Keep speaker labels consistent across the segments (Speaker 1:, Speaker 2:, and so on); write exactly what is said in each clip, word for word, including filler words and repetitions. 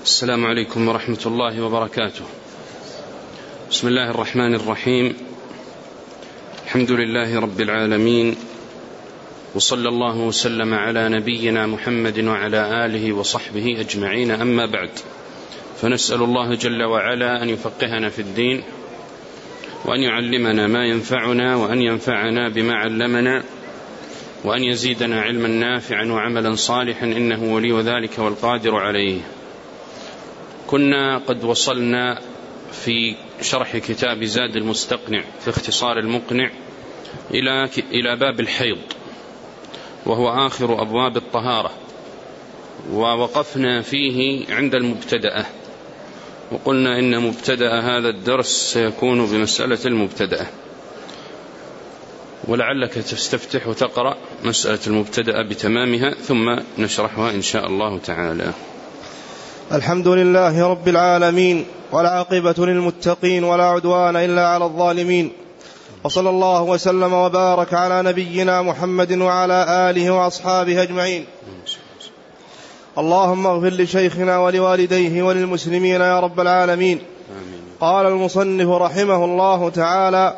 Speaker 1: السلام عليكم ورحمة الله وبركاته. بسم الله الرحمن الرحيم. الحمد لله رب العالمين، وصلى الله وسلم على نبينا محمد وعلى آله وصحبه أجمعين، أما بعد، فنسأل الله جل وعلا أن يفقهنا في الدين، وأن يعلمنا ما ينفعنا، وأن ينفعنا بما علمنا، وأن يزيدنا علما نافعا وعملا صالحا، إنه ولي ذلك والقادر عليه. كنا قد وصلنا في شرح كتاب زاد المستقنع في اختصار المقنع إلى إلى باب الحيض، وهو آخر أبواب الطهارة، ووقفنا فيه عند المبتدأة، وقلنا إن مبتدأ هذا الدرس سيكون بمسألة المبتدأة، ولعلك تستفتح وتقرأ مسألة المبتدأ بتمامها ثم نشرحها إن شاء الله تعالى.
Speaker 2: الحمد لله رب العالمين، والعاقبة للمتقين، ولا عدوان إلا على الظالمين، وصلى الله وسلم وبارك على نبينا محمد وعلى آله وأصحابه أجمعين. اللهم اغفر لشيخنا ولوالديه وللمسلمين يا رب العالمين. قال المصنف رحمه الله تعالى: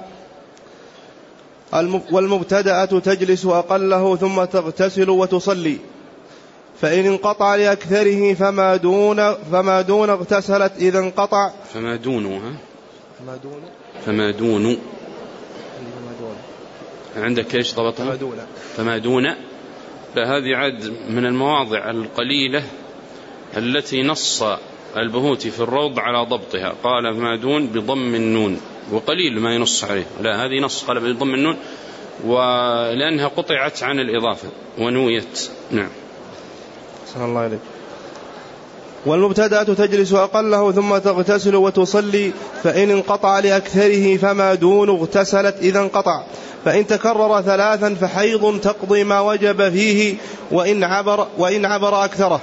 Speaker 2: والمبتدأة تجلس أقله ثم تغتسل وتصلي، فإن انقطع لأكثره فما دون فما دون اغتسلت إذا انقطع.
Speaker 1: فما دونها
Speaker 2: فما دون
Speaker 1: فما دون عندك ايش ضبطها؟
Speaker 2: فما دون
Speaker 1: فما دون فهذه عد من المواضع القليلة التي نص البهوتي في الروض على ضبطها، قال فما دون بضم النون، وقليل ما ينص عليه، لا هذه نص قال بضم النون، ولأنها قطعت عن الإضافة ونويت. نعم.
Speaker 2: صلى الله عليه. والمبتدأة تجلس أقله ثم تغتسل وتصلي، فإن انقطع لأكثره فما دون اغتسلت إذا انقطع، فإن تكرر ثلاثا فحيض تقضي ما وجب فيه، وإن عبر, وإن عبر أكثره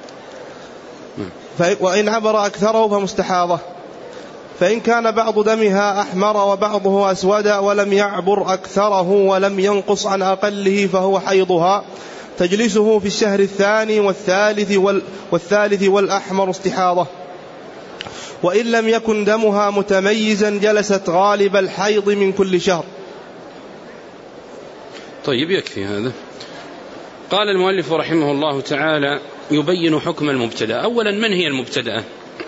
Speaker 2: وإن عبر أكثره فمستحاضة. فإن كان بعض دمها أحمر وبعضه أسود ولم يعبر أكثره ولم ينقص عن أقله فهو حيضها، تجلسه في الشهر الثاني والثالث, وال والثالث والأحمر استحاضة. وإن لم يكن دمها متميزا جلست غالب الحيض من كل شهر.
Speaker 1: طيب، يكفي هذا. قال المؤلف رحمه الله تعالى: يبين حكم المبتدأ. أولا، من هي المبتدأة؟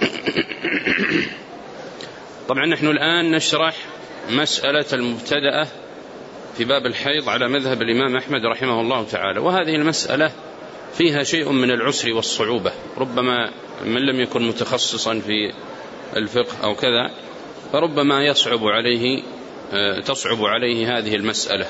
Speaker 1: طبعا نحن الآن نشرح مسألة المبتدأة في باب الحيض على مذهب الإمام أحمد رحمه الله تعالى، وهذه المسألة فيها شيء من العسر والصعوبة، ربما من لم يكن متخصصا في الفقه أو كذا فربما يصعب عليه تصعب عليه هذه المسألة.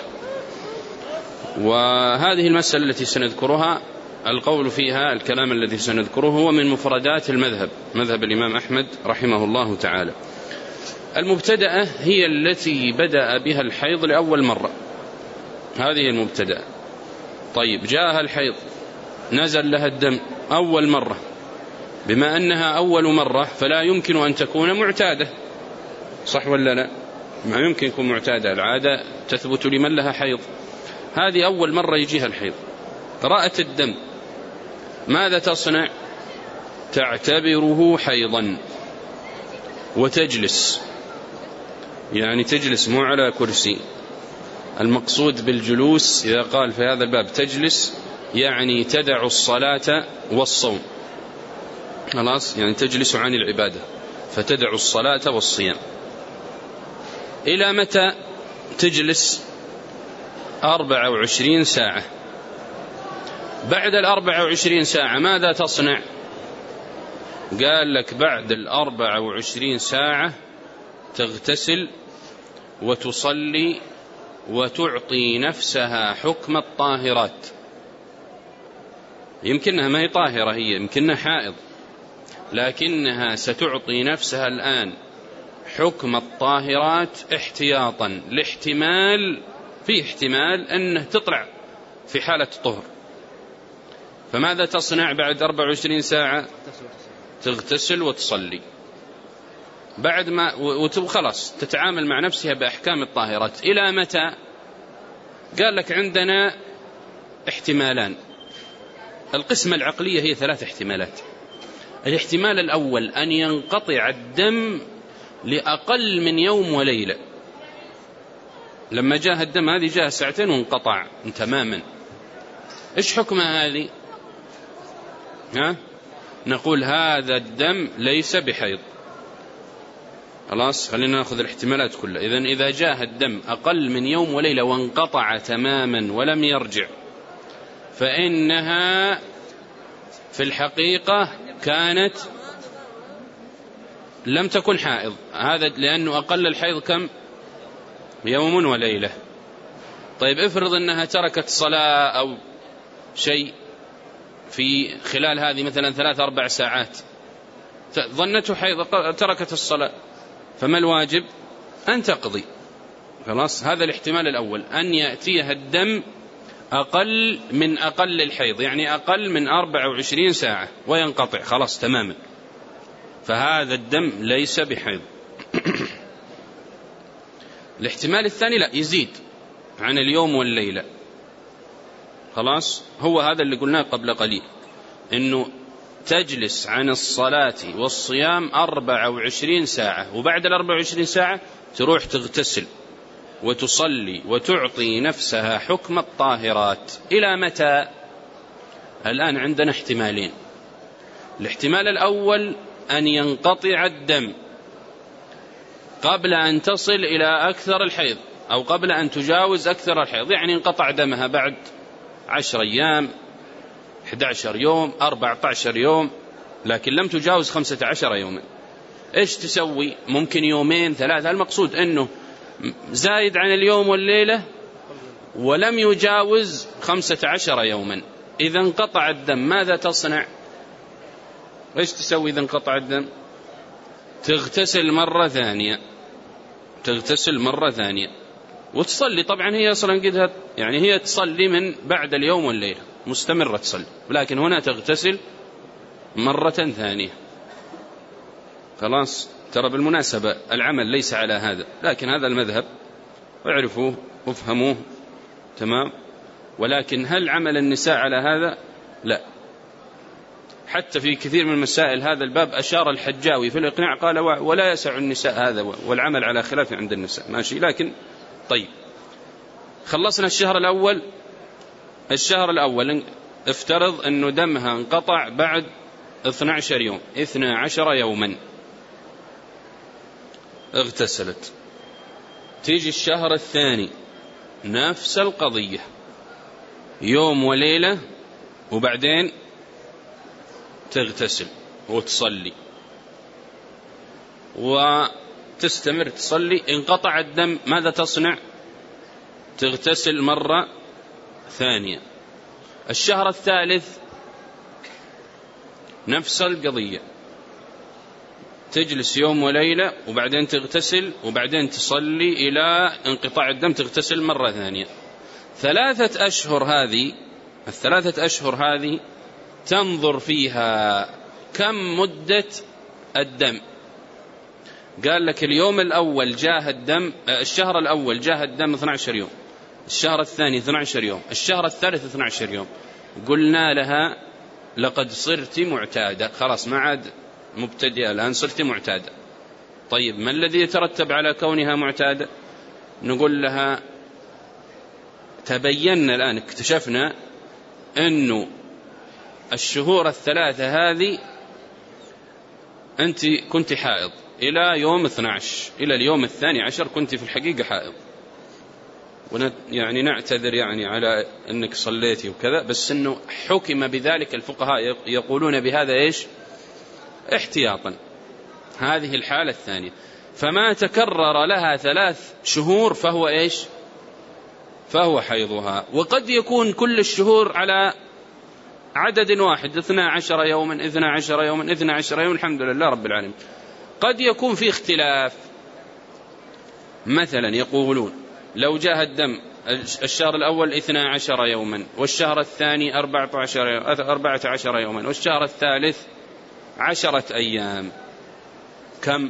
Speaker 1: وهذه المسألة التي سنذكرها القول فيها، الكلام الذي سنذكره هو من مفردات المذهب، مذهب الإمام أحمد رحمه الله تعالى. المبتدأة هي التي بدأ بها الحيض لأول مرة، هذه المبتدأة. طيب، جاءها الحيض، نزل لها الدم أول مرة، بما أنها أول مرة فلا يمكن أن تكون معتادة، صح ولا لا؟ ما يمكن يكون معتادة، العادة تثبت لمن لها حيض، هذه أول مرة يجيها الحيض. رأت الدم، ماذا تصنع؟ تعتبره حيضا وتجلس، يعني تجلس مو على كرسي. المقصود بالجلوس إذا قال في هذا الباب تجلس يعني تدع الصلاة والصوم، خلاص، يعني تجلس عن العبادة، فتدع الصلاة والصيام. إلى متى تجلس؟ أربع وعشرين ساعة. بعد الأربع وعشرين ساعة ماذا تصنع؟ قال لك بعد الأربع وعشرين ساعة تغتسل وتصلي وتعطي نفسها حكم الطاهرات. يمكنها ما هي طاهرة، هي يمكنها حائض، لكنها ستعطي نفسها الآن حكم الطاهرات احتياطا لاحتمال، في احتمال أنه تطلع في حالة طهر. فماذا تصنع بعد أربع وعشرين ساعة؟ تغتسل وتصلي بعد ما وخلاص تتعامل مع نفسها بأحكام الطاهرات. إلى متى؟ قال لك عندنا احتمالان. القسمة العقلية هي ثلاث احتمالات. الاحتمال الأول أن ينقطع الدم لأقل من يوم وليلة. لما جاء الدم هذه جاء ساعتين وانقطع تماما، إيش حكمها هذه؟ ها؟ نقول هذا الدم ليس بحيض. خلاص، خلينا نأخذ الاحتمالات كلها. إذن إذا جاء الدم أقل من يوم وليلة وانقطع تماما ولم يرجع، فإنها في الحقيقة كانت لم تكن حائض، هذا لأنه أقل الحيض كم؟ يوم وليلة. طيب افرض أنها تركت صلاة أو شيء في خلال هذه مثلا ثلاث أربع ساعات، ظنته حيض تركت الصلاة، فما الواجب؟ أن تقضي. خلاص، هذا الاحتمال الأول، أن يأتيها الدم أقل من أقل الحيض، يعني أقل من أربع وعشرين ساعة وينقطع خلاص تماما، فهذا الدم ليس بحيض. الاحتمال الثاني لا، يزيد عن اليوم والليلة. خلاص، هو هذا اللي قلناه قبل قليل، إنه تجلس عن الصلاة والصيام أربع وعشرين ساعة، وبعد الأربع وعشرين ساعة تروح تغتسل وتصلي وتعطي نفسها حكم الطاهرات. إلى متى؟ الآن عندنا احتمالين. الاحتمال الأول أن ينقطع الدم قبل أن تصل إلى أكثر الحيض، أو قبل أن تجاوز أكثر الحيض، يعني انقطع دمها بعد عشر أيام، أحد عشر يوم، أربعة عشر يوم، لكن لم تجاوز خمسة عشر يوما. إيش تسوي؟ ممكن يومين ثلاثة، المقصود أنه زايد عن اليوم والليلة ولم يجاوز خمسة عشر يوما. إذا انقطع الدم ماذا تصنع؟ إيش تسوي إذا انقطع الدم؟ تغتسل مرة ثانية، تغتسل مرة ثانية وتصلي. طبعا هي أصلا قدها، يعني هي تصلي من بعد اليوم والليلة مستمرة تصلي، لكن هنا تغتسل مرة ثانية. خلاص، ترى بالمناسبة العمل ليس على هذا، لكن هذا المذهب اعرفوه وافهموه تمام. ولكن هل عمل النساء على هذا؟ لا. حتى في كثير من مسائل هذا الباب أشار الحجاوي في الإقناع، قال ولا يسع النساء هذا، والعمل على خلاف عند النساء، ماشي. لكن طيب، خلصنا الشهر الأول. الشهر الأول افترض أنه دمها انقطع بعد اثني عشر يوم، اثني عشر يوما اغتسلت. تيجي الشهر الثاني نفس القضية، يوم وليلة، وبعدين تغتسل وتصلي وتستمر تصلي. انقطع الدم ماذا تصنع؟ تغتسل مرة ثانية. الشهر الثالث نفس القضية، تجلس يوم وليلة وبعدين تغتسل وبعدين تصلي إلى انقطاع الدم، تغتسل مرة ثانية. ثلاثة أشهر هذه، الثلاثة أشهر هذه تنظر فيها كم مدة الدم. قال لك اليوم الأول جاه الدم، الشهر الأول جاه الدم اثني عشر يوم، الشهر الثاني اثني عشر يوم، الشهر الثالث اثني عشر يوم. قلنا لها لقد صرت معتادة، خلاص ما عاد مبتدئة، الآن صرت معتادة. طيب ما الذي يترتب على كونها معتادة؟ نقول لها تبينا الآن، اكتشفنا أنه الشهور الثلاثة هذه أنت كنت حائض إلى يوم اثني عشر، إلى اليوم الثاني عشر كنت في الحقيقة حائض، يعني نعتذر يعني على أنك صليتي وكذا، بس أنه حكم بذلك الفقهاء يقولون بهذا إيش؟ احتياطا. هذه الحالة الثانية، فما تكرر لها ثلاث شهور فهو إيش؟ فهو حيضها. وقد يكون كل الشهور على عدد واحد، اثنى عشر يوما اثنى عشر يوما اثنى عشر يوما، الحمد لله رب العالمين. قد يكون في اختلاف، مثلا يقولون لو جاء الدم الشهر الأول اثنى عشر يوما، والشهر الثاني أربعة عشر, أربعة عشر يوما، والشهر الثالث عشرة أيام، كم؟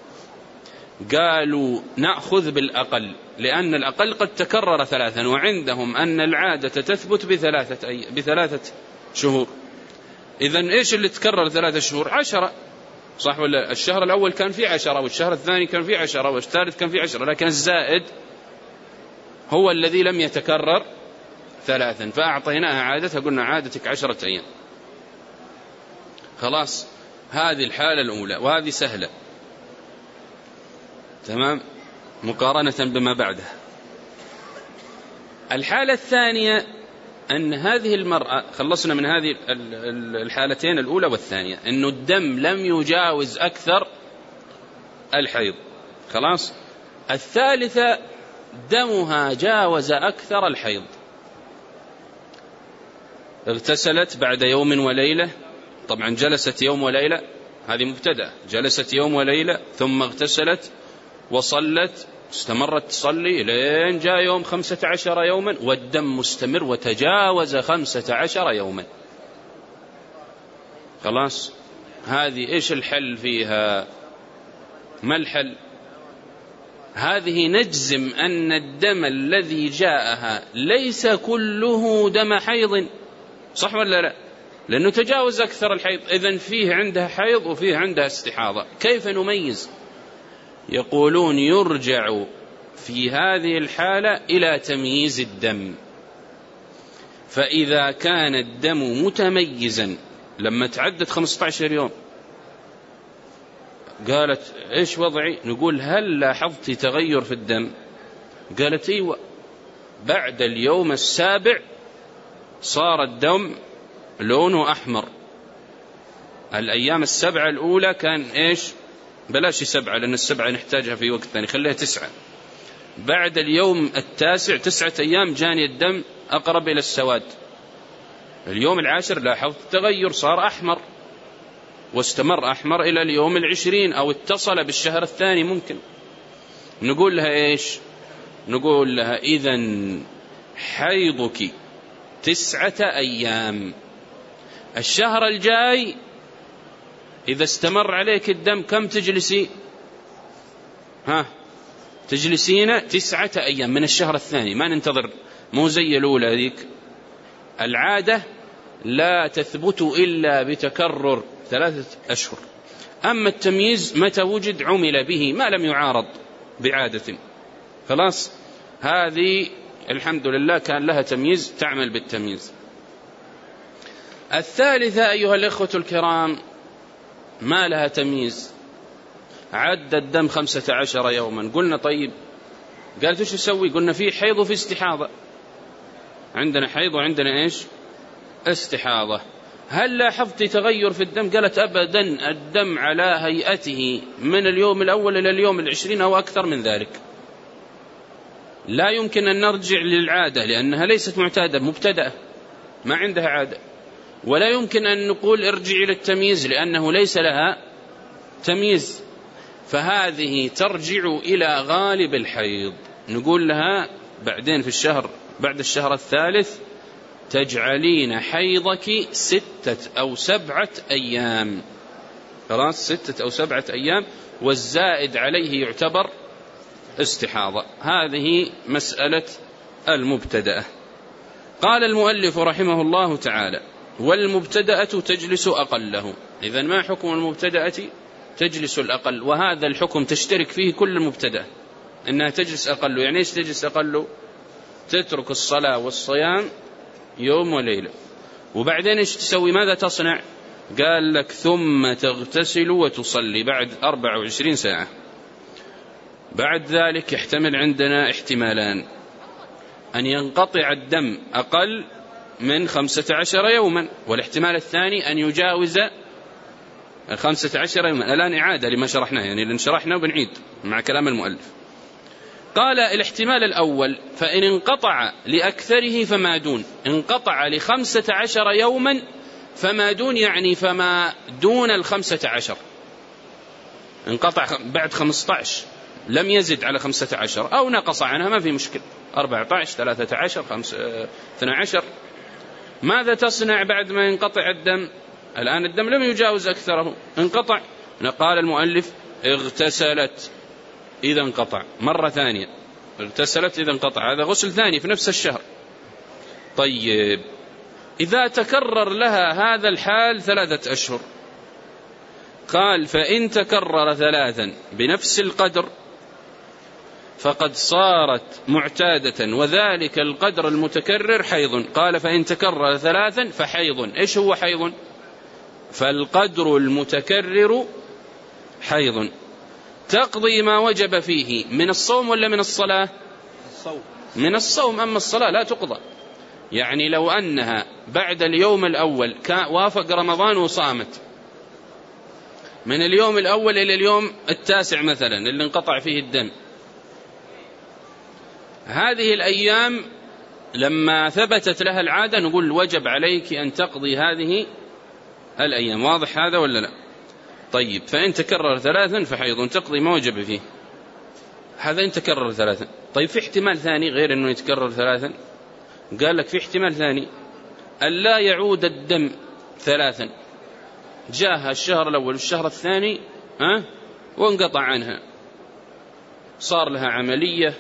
Speaker 1: قالوا نأخذ بالأقل، لأن الأقل قد تكرر ثلاثا، وعندهم أن العادة تثبت بثلاثة, أي... بثلاثة شهور. إذن إيش اللي تكرر ثلاثة شهور؟ عشرة، صح ولا؟ الشهر الأول كان فيه عشرة، والشهر الثاني كان فيه عشرة، والثالث كان فيه عشرة، لكن الزائد هو الذي لم يتكرر ثلاثا، فأعطيناها عادتها، قلنا عادتك عشرة أيام. خلاص، هذه الحالة الأولى، وهذه سهلة تمام مقارنة بما بعدها. الحالة الثانية أن هذه المرأة، خلصنا من هذه الحالتين الأولى والثانية، أن الدم لم يجاوز أكثر الحيض. خلاص، الثالثة دمها جاوز أكثر الحيض، اغتسلت بعد يوم وليلة، طبعا جلست يوم وليلة، هذه مبتدأ، جلست يوم وليلة ثم اغتسلت وصلت، استمرت تصلي لين جاء يوم خمسة عشر يوما والدم مستمر وتجاوز خمسة عشر يوما. خلاص، هذه إيش الحل فيها؟ ما الحل؟ هذه نجزم أن الدم الذي جاءها ليس كله دم حيض، صح ولا لا؟ لأنه تجاوز أكثر الحيض، إذن فيه عندها حيض وفيه عندها استحاضة. كيف نميز؟ يقولون يرجع في هذه الحالة إلى تمييز الدم، فإذا كان الدم متميزا لما تعدت خمسة عشر يوم قالت إيش وضعي؟ نقول هل لاحظت تغير في الدم؟ قالت إيوه، بعد اليوم السابع صار الدم لونه أحمر. الأيام السبعة الأولى كان إيش؟ بلاش سبعة لأن السبعة نحتاجها في وقت ثاني، خليها تسعة. بعد اليوم التاسع تسعة أيام جاني الدم أقرب إلى السواد. اليوم العاشر لاحظت تغير، صار أحمر واستمر أحمر إلى اليوم العشرين أو اتصل بالشهر الثاني ممكن. نقول لها إيش؟ نقول لها إذن حيضك تسعة أيام، الشهر الجاي إذا استمر عليك الدم كم تجلسي؟ ها تجلسين تسعة أيام من الشهر الثاني، ما ننتظر، مو زي الأولى ذيك. العادة لا تثبت إلا بتكرر ثلاثة أشهر، أما التمييز متى وجد عمل به ما لم يعارض بعادة. خلاص، هذه الحمد لله كان لها تمييز، تعمل بالتمييز. الثالثة أيها الإخوة الكرام ما لها تمييز، عد الدم خمسة عشر يوما. قلنا طيب، قالت ايش يسوي؟ قلنا في حيض وفي استحاضة، عندنا حيض وعندنا ايش؟ استحاضة. هل لاحظت تغير في الدم؟ قالت أبدا، الدم على هيئته من اليوم الأول إلى اليوم العشرين أو أكثر من ذلك. لا يمكن أن نرجع للعادة لأنها ليست معتادة، مبتدأة ما عندها عادة، ولا يمكن أن نقول ارجعي للتمييز لأنه ليس لها تمييز، فهذه ترجع إلى غالب الحيض. نقول لها بعدين في الشهر بعد الشهر الثالث تجعلين حيضك ستة أو سبعة أيام. خلاص، ستة أو سبعة أيام، والزائد عليه يعتبر استحاضة. هذه مسألة المبتدأة. قال المؤلف رحمه الله تعالى: والمبتدأة تجلس أقله. إذن ما حكم المبتدأة؟ تجلس الأقل، وهذا الحكم تشترك فيه كل المبتدأة، إنها تجلس أقل. يعني إيش تجلس أقل؟ تترك الصلاة والصيام يوم وليلة، وبعدين إيش تسوي؟ ماذا تصنع؟ قال لك ثم تغتسل وتصلي بعد أربع وعشرين ساعة. بعد ذلك يحتمل عندنا احتمالان: أن ينقطع الدم أقل من خمسة عشر يوما، والاحتمال الثاني أن يجاوز الخمسة عشر يوما. الآن إعادة لما شرحناه، يعني لأن شرحنا وبنعيد مع كلام المؤلف. قال الاحتمال الأول: فإن انقطع لأكثره فما دون، انقطع لخمسة عشر يوما فما دون، يعني فما دون الخمسة عشر، انقطع بعد خمسة عشر لم يزد على خمسة عشر أو نقص عنها ما في مشكل، أربعة عشر ثلاثة عشر خمسة اثنى عشر. ماذا تصنع بعد ما ينقطع الدم؟ الآن الدم لم يجاوز أكثره، انقطع. قال المؤلف: اغتسلت إذا انقطع مرة ثانية، اغتسلت إذا انقطع، هذا غسل ثاني في نفس الشهر. طيب، إذا تكرر لها هذا الحال ثلاثة أشهر، قال فإن تكرر ثلاثا بنفس القدر فقد صارت معتادة وذلك القدر المتكرر حيض. قال فإن تكرر ثلاثا فحيض. إيش هو حيض؟ فالقدر المتكرر حيض تقضي ما وجب فيه من الصوم ولا من الصلاة؟
Speaker 2: الصوم.
Speaker 1: من الصوم. أما الصلاة لا تقضى. يعني لو أنها بعد اليوم الأول وافق رمضان وصامت من اليوم الأول إلى اليوم التاسع مثلا اللي انقطع فيه الدم، هذه الأيام لما ثبتت لها العادة نقول وجب عليك أن تقضي هذه الأيام. واضح هذا ولا لا؟ طيب فإن تكرر ثلاثا فحيض تقضي ما وجب فيه. هذا إن تكرر ثلاثا. طيب في احتمال ثاني غير أنه يتكرر ثلاثا؟ قال لك في احتمال ثاني أن لا يعود الدم ثلاثا، جاءها الشهر الأول والشهر الثاني ها وانقطع عنها، صار لها عملية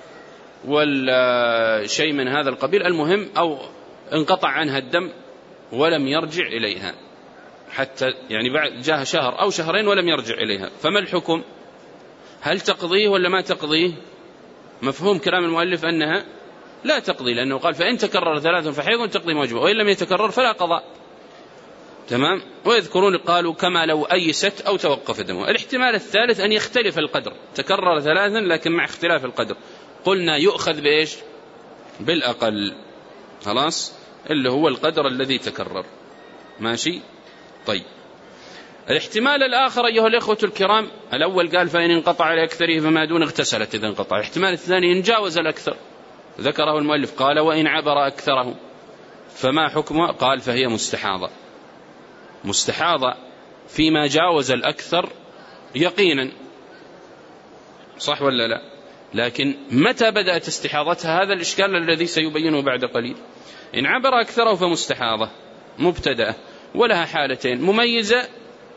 Speaker 1: ولا شيء من هذا القبيل، المهم أو انقطع عنها الدم ولم يرجع إليها حتى يعني بعد جاءها شهر أو شهرين ولم يرجع إليها، فما الحكم؟ هل تقضيه ولا ما تقضيه؟ مفهوم كلام المؤلف أنها لا تقضي، لأنه قال فإن تكرر ثلاث فحيض تقضي ما وجب، وإن لم يتكرر فلا قضاء. تمام. ويذكرون قالوا كما لو أيست أو توقف دمه. الاحتمال الثالث أن يختلف القدر، تكرر ثلاثا لكن مع اختلاف القدر، قلنا يؤخذ بإيش؟ بالأقل، خلاص، اللي هو القدر الذي تكرر. ماشي. طيب الاحتمال الآخر أيها الإخوة الكرام، الأول قال فإن انقطع لأكثره فما دون اغتسلت إذا انقطع. الاحتمال الثاني إن جاوز الأكثر، ذكره المؤلف قال وإن عبر أكثره فما حكمه؟ قال فهي مستحاضة. مستحاضة فيما جاوز الأكثر يقينا، صح ولا لا؟ لكن متى بدأت استحاضتها؟ هذا الإشكال الذي سيبينه بعد قليل. إن عبر أكثره فمستحاضة مبتدأة، ولها حالتين، مميزة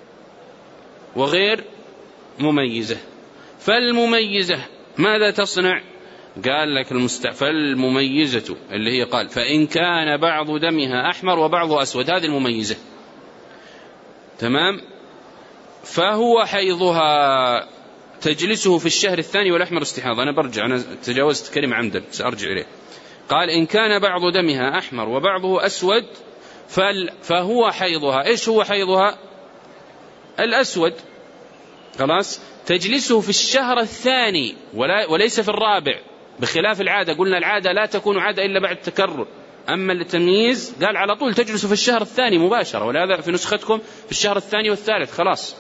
Speaker 1: وغير مميزة. فالمميزة ماذا تصنع؟ قال لك المست... فالمميزة اللي هي قال فإن كان بعض دمها أحمر وبعض أسود، هذه المميزة. تمام. فهو حيضها تجلسه في الشهر الثاني والأحمر استحاضة. أنا برجع، أنا تجاوزت كلمة عمدا سأرجع إليه. قال إن كان بعض دمها أحمر وبعضه أسود فال... فهو حيضها. إيش هو حيضها؟ الأسود. خلاص. تجلسه في الشهر الثاني ولا... وليس في الرابع، بخلاف العادة. قلنا العادة لا تكون عادة إلا بعد التكرر، أما التمييز قال على طول تجلس في الشهر الثاني مباشرة، ولهذا في نسختكم في الشهر الثاني والثالث. خلاص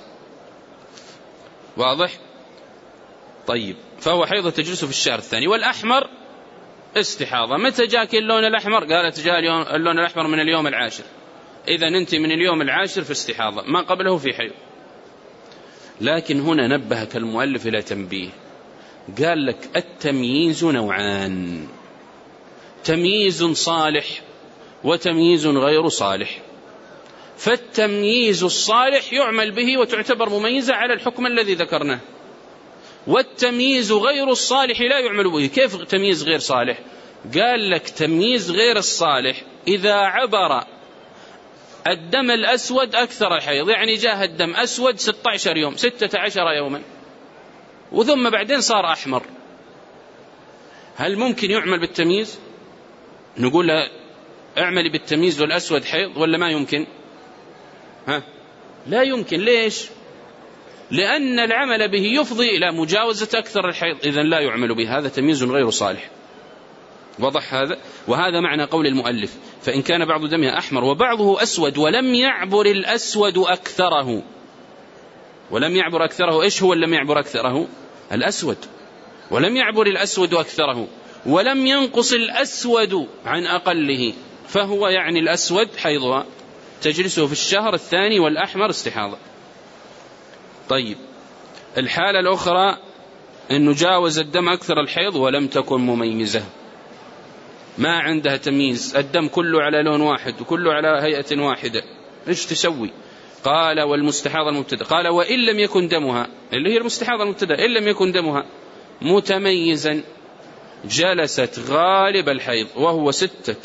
Speaker 1: واضح. طيب فهو حيضة تجلس في الشهر الثاني. والأحمر استحاضة. متى جاك اللون الأحمر؟ قالت جاء اللون الأحمر من اليوم العاشر، إذا أنت من اليوم العاشر في استحاضة، ما قبله في حيض. لكن هنا نبهك المؤلف إلى تنبيه، قال لك التمييز نوعان، تمييز صالح وتمييز غير صالح. فالتمييز الصالح يعمل به وتعتبر مميزة على الحكم الذي ذكرناه، والتمييز غير الصالح لا يعمل به. كيف تمييز غير صالح؟ قال لك تمييز غير الصالح إذا عبر الدم الأسود أكثر الحيض، يعني جاء الدم أسود ستة عشر يوم، ستة عشر يوما، وثم بعدين صار أحمر، هل ممكن يعمل بالتمييز؟ نقول له اعملي بالتمييز والأسود حيض ولا ما يمكن؟ ها؟ لا يمكن. ليش؟ لأن العمل به يفضي إلى مجاوزة أكثر الحيض، إذن لا يعمل به، هذا تمييز غير صالح. وضح هذا؟ وهذا معنى قول المؤلف فإن كان بعض دمها أحمر وبعضه أسود ولم يعبر الأسود أكثره. ولم يعبر أكثره، إيش هو لم يعبر أكثره؟ الأسود. ولم يعبر الأسود أكثره ولم ينقص الأسود عن أقله، فهو يعني الأسود حيضها تجلسه في الشهر الثاني والأحمر استحاضة. طيب الحالة الأخرى أنه جاوز الدم أكثر الحيض ولم تكن مميزة، ما عندها تمييز، الدم كله على لون واحد وكله على هيئة واحدة، إيش تسوي؟ قال والمستحاضة المبتدأ. قال وإن لم يكن دمها، اللي هي المستحاضة المبتدأ، إن لم يكن دمها متميزا جلست غالب الحيض وهو ستة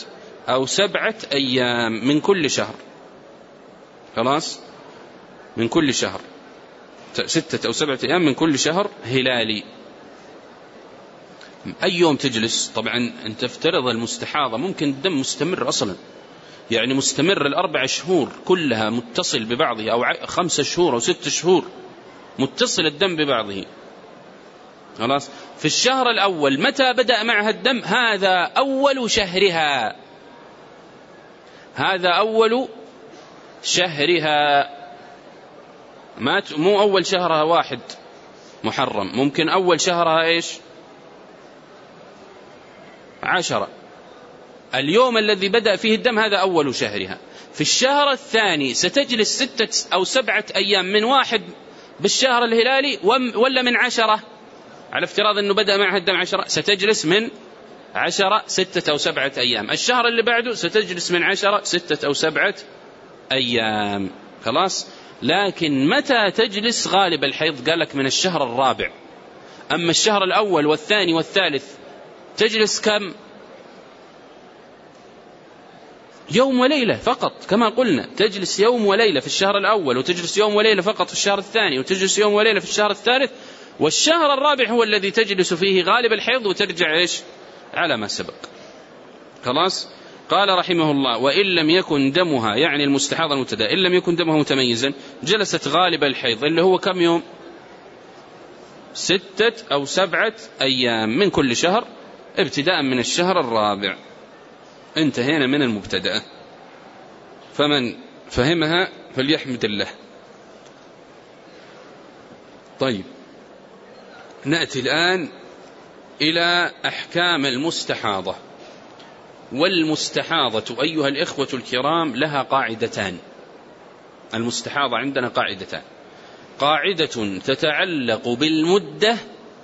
Speaker 1: أو سبعة أيام من كل شهر. خلاص، من كل شهر ستة أو سبعة أيام من كل شهر هلالي. أي يوم تجلس؟ طبعا أنت افترض المستحاضة ممكن الدم مستمر أصلا، يعني مستمر الأربع شهور كلها متصل ببعضه، أو خمسة شهور أو ست شهور متصل الدم ببعضه. خلاص، في الشهر الأول متى بدأ معها الدم؟ هذا أول شهرها، هذا أول شهرها، ما مو أول شهرها واحد محرم، ممكن أول شهرها إيش؟ عشرة. اليوم الذي بدأ فيه الدم هذا أول شهرها. في الشهر الثاني ستجلس ستة أو سبعة أيام من واحد بالشهر الهلالي، ولا من عشرة؟ على افتراض أنه بدأ معها الدم عشرة، ستجلس من عشرة ستة أو سبعة أيام. الشهر اللي بعده ستجلس من عشرة ستة أو سبعة أيام. خلاص، لكن متى تجلس غالب الحيض؟ قالك من الشهر الرابع. أما الشهر الأول والثاني والثالث تجلس كم؟ يوم وليلة فقط، كما قلنا تجلس يوم وليلة في الشهر الأول، وتجلس يوم وليلة فقط في الشهر الثاني، وتجلس يوم وليلة في الشهر الثالث، والشهر الرابع هو الذي تجلس فيه غالب الحيض وترجع إيش؟ على ما سبق. خلاص، قال رحمه الله: وإن لم يكن دمها، يعني المستحاضة المبتدأ، إن لم يكن دمها متميزا جلست غالب الحيض اللي هو كم يوم؟ ستة أو سبعة أيام من كل شهر ابتداء من الشهر الرابع. انتهينا من المبتدأ، فمن فهمها فليحمد الله. طيب، نأتي الآن إلى أحكام المستحاضة. والمستحاضة أيها الإخوة الكرام لها قاعدتان. المستحاضة عندنا قاعدتان: قاعدة تتعلق بالمدة،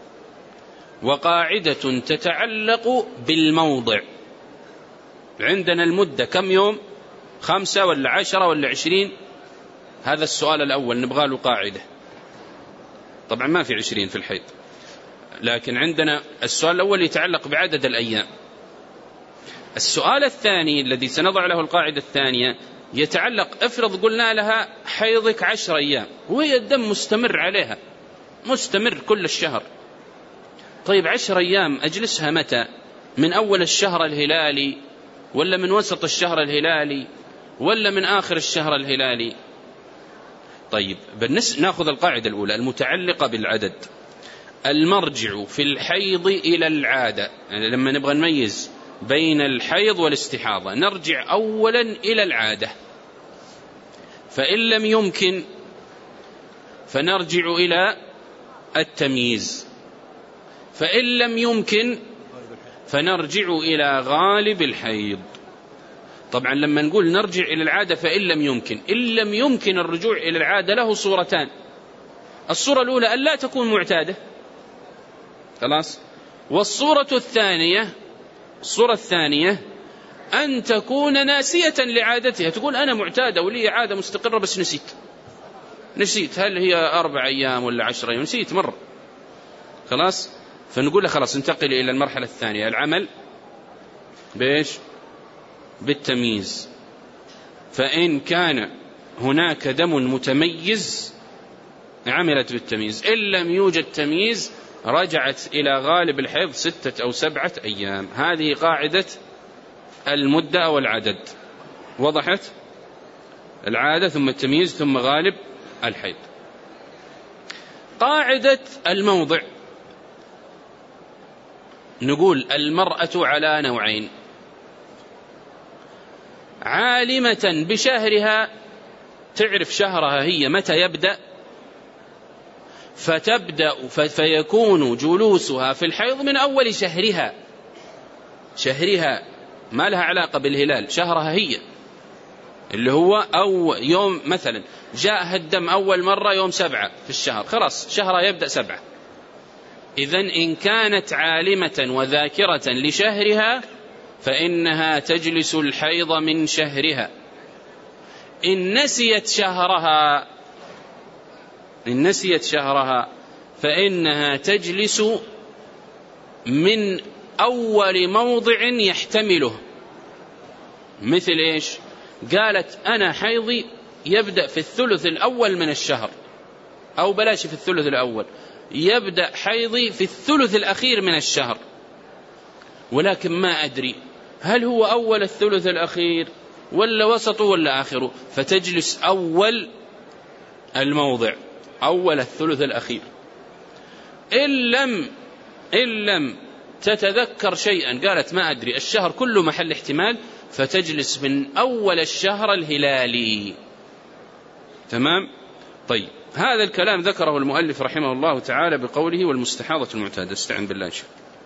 Speaker 1: وقاعدة تتعلق بالموضع. عندنا المدة كم يوم؟ خمسة ولا عشرة ولا عشرين؟ هذا السؤال الأول نبغى له قاعدة. طبعا ما في عشرين في الحيض، لكن عندنا السؤال الأول يتعلق بعدد الأيام. السؤال الثاني الذي سنضع له القاعدة الثانية يتعلق، افرض قلنا لها حيضك عشر أيام وهي الدم مستمر عليها، مستمر كل الشهر. طيب عشر أيام أجلسها متى؟ من أول الشهر الهلالي، ولا من وسط الشهر الهلالي، ولا من آخر الشهر الهلالي؟ طيب، بالنسبة نأخذ القاعدة الأولى المتعلقة بالعدد. المرجع في الحيض إلى العادة، يعني لما نبغى نميز بين الحيض والاستحاضة نرجع أولا إلى العادة، فإن لم يمكن فنرجع إلى التمييز، فإن لم يمكن فنرجع إلى غالب الحيض. طبعا لما نقول نرجع إلى العادة فإن لم يمكن، إن لم يمكن الرجوع إلى العادة له صورتان. الصورة الأولى أن لا تكون معتادة، خلاص. والصورة الثانية الصورة الثانية أن تكون ناسية لعادتها، تقول أنا معتادة ولي عادة مستقرة بس نسيت نسيت هل هي أربع أيام ولا عشر أيام، نسيت مرة. خلاص، فنقول له خلاص انتقل إلى المرحلة الثانية، العمل بإيش؟ بالتمييز. فإن كان هناك دم متميز عملت بالتمييز، إن لم يوجد تمييز رجعت إلى غالب الحيض ستة أو سبعة أيام. هذه قاعدة المدة أو العدد. وضحت؟ العادة ثم التمييز ثم غالب الحيض. قاعدة الموضع، نقول المرأة على نوعين: عالمة بشهرها، تعرف شهرها هي متى يبدأ، فتبدأ فيكون جلوسها في الحيض من أول شهرها شهرها ما لها علاقة بالهلال، شهرها هي اللي هو أو يوم، مثلا جاء الدم أول مرة يوم سبعة في الشهر، خلاص شهرها يبدأ سبعة. إذن إن كانت عالمة وذاكرة لشهرها فإنها تجلس الحيض من شهرها. إن نسيت شهرها إن نسيت شهرها فإنها تجلس من أول موضع يحتمله، مثل إيش؟ قالت أنا حيضي يبدأ في الثلث الأول من الشهر، أو بلاش في الثلث الأول، يبدأ حيضي في الثلث الأخير من الشهر، ولكن ما أدري هل هو أول الثلث الأخير ولا وسطه ولا آخره، فتجلس أول الموضع، أول الثلث الأخير. إن لم إن لم تتذكر شيئا، قالت ما أدري، الشهر كله محل احتمال، فتجلس من أول الشهر الهلالي. تمام؟ طيب، هذا الكلام ذكره المؤلف رحمه الله تعالى بقوله والمستحاضة المعتادة. استعن بالله شيء.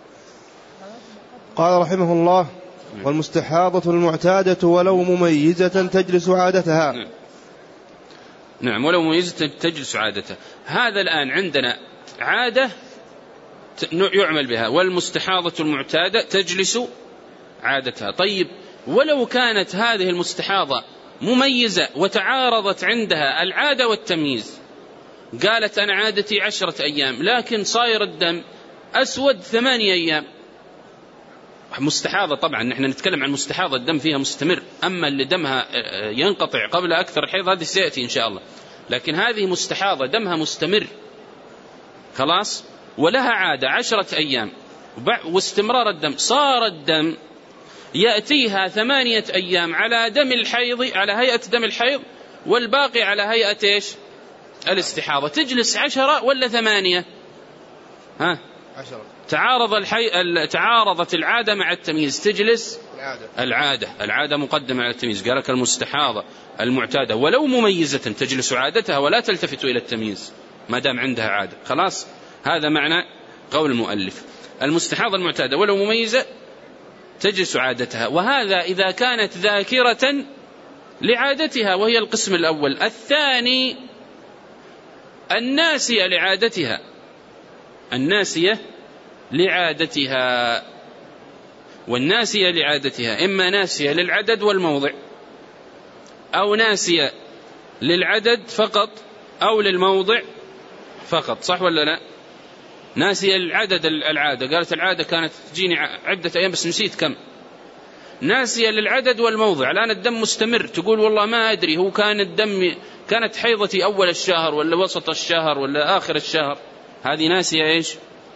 Speaker 2: قال رحمه الله والمستحاضة المعتادة ولو مميزة تجلس عادتها.
Speaker 1: نعم, نعم ولو مميزة تجلس عادتها. هذا الآن عندنا عادة يعمل بها، والمستحاضة المعتادة تجلس عادتها. طيب، ولو كانت هذه المستحاضة مميزة وتعارضت عندها العادة والتمييز، قالت أنا عادتي عشرة أيام لكن صاير الدم أسود ثمانية أيام، مستحاضة طبعا، نحن نتكلم عن مستحاضة الدم فيها مستمر، أما اللي دمها ينقطع قبل أكثر الحيض هذه سيأتي إن شاء الله، لكن هذه مستحاضة دمها مستمر خلاص، ولها عادة عشرة أيام واستمرار الدم، صار الدم يأتيها ثمانية أيام على دم الحيض، على هيئة دم الحيض، والباقي على هيئة إيش؟ الاستحاضة. تجلس عشرة ولا ثمانية؟ ها؟ عشرة. تعارض الحي... تعارضت العادة مع التمييز، تجلس العادة. العادة العادة مقدمة على التمييز. قالك المستحاضة المعتادة ولو مميزة تجلس عادتها ولا تلتفت إلى التمييز ما دام عندها عادة. خلاص، هذا معنى قول المؤلف المستحاضة المعتادة ولو مميزة تجلس عادتها، وهذا إذا كانت ذاكرة لعادتها وهي القسم الأول. الثاني الناسية لعادتها، الناسية لعادتها، والناسية لعادتها إما ناسية للعدد والموضع، أو ناسية للعدد فقط أو للموضع فقط، صح ولا لا؟ ناسية للعدد العادة، قالت العادة كانت تجيني عدة أيام بس نسيت كم. ناسية للعدد والموضع، الآن الدم مستمر، تقول والله ما أدري هو كان الدم كانت حيضتي أول الشهر ولا وسط الشهر ولا آخر الشهر، هذه ناسية إيش؟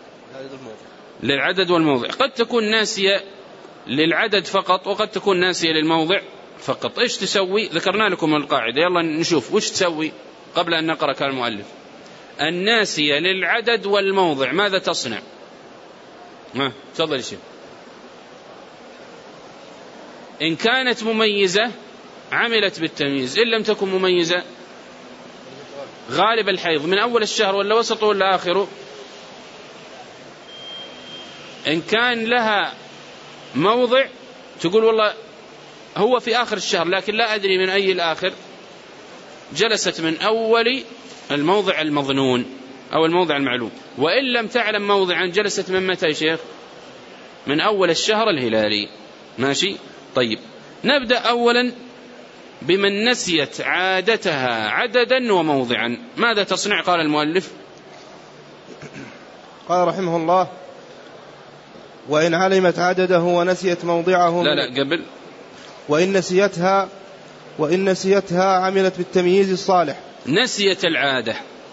Speaker 1: للعدد والموضع. قد تكون ناسية للعدد فقط وقد تكون ناسية للموضع فقط. إيش تسوي؟ ذكرنا لكم القاعدة، يلا نشوف وش تسوي قبل أن نقرأ كلام المؤلف. الناسية للعدد والموضع ماذا تصنع؟ ها تفضل شيء. إن كانت مميزة عملت بالتمييز، إن لم تكن مميزة غالب الحيض من أول الشهر ولا وسطه ولا آخره. إن كان لها موضع تقول والله هو في آخر الشهر لكن لا أدري من أي الآخر، جلست من أول الموضع المظنون أو الموضع المعلوم. وإن لم تعلم موضعا جلست من متى يا شيخ؟ من أول الشهر الهلالي. ماشي؟ طيب، نبدأ أولا بمن نسيت عادتها عددا وموضعا، ماذا تصنع؟ قال المؤلف
Speaker 2: قال رحمه الله وإن علمت عدده ونسيت موضعه.
Speaker 1: لا لا قبل
Speaker 2: وإن نسيتها وإن نسيتها عملت بالتمييز الصالح.
Speaker 1: نسيت العادة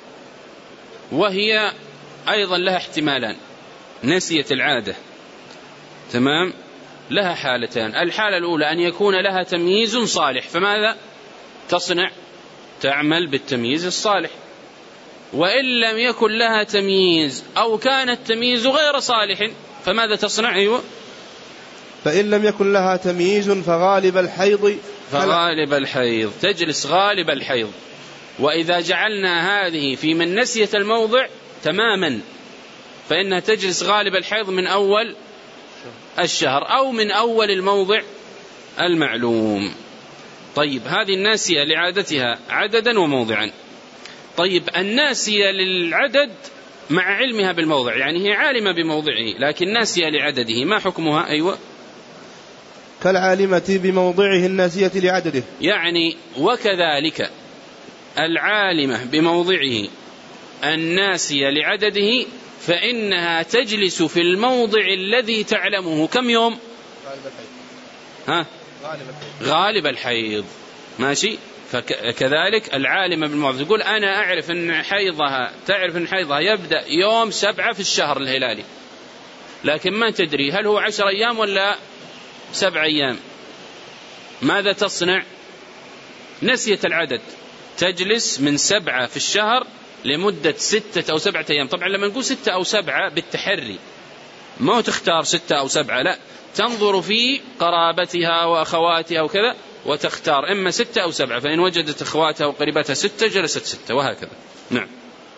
Speaker 1: وهي أيضا لها احتمالان. نسيت العادة تمام، لها حالتان. الحالة الأولى أن يكون لها تمييز صالح، فماذا تصنع؟ تعمل بالتمييز الصالح. وإن لم يكن لها تمييز أو كان التمييز غير صالح فماذا تصنع؟ أيوة.
Speaker 2: فإن لم يكن لها تمييز فغالب الحيض
Speaker 1: فغالب الحيض تجلس غالب الحيض. وإذا جعلنا هذه في من نسيت الموضع تماما فإنها تجلس غالب الحيض من أول الشهر أو من أول الموضع المعلوم. طيب، هذه الناسية لعادتها عددا وموضعا. طيب، الناسية للعدد مع علمها بالموضع، يعني هي عالمة بموضعه لكن ناسية لعدده، ما حكمها؟ أيوة.
Speaker 2: كالعالمة بموضعه الناسية لعدده،
Speaker 1: يعني وكذلك العالمة بموضعه الناسية لعدده فإنها تجلس في الموضع الذي تعلمه كم يوم؟ ها؟ غالب الحيض. ماشي. فكذلك العالمة بالموضع تقول أنا أعرف أن حيضها تعرف أن حيضها يبدأ يوم سبعة في الشهر الهلالي، لكن ما تدري هل هو عشر أيام ولا سبع أيام. ماذا تصنع؟ نسيت العدد، تجلس من سبعة في الشهر لمدة ستة أو سبعة أيام. طبعا لما نقول ستة أو سبعة بالتحري، ما تختار ستة أو سبعة، لا، تنظر في قرابتها وأخواتها وكذا وتختار إما ستة أو سبعة، فإن وجدت أخواتها وقريبتها ستة جلست ستة وهكذا. نعم.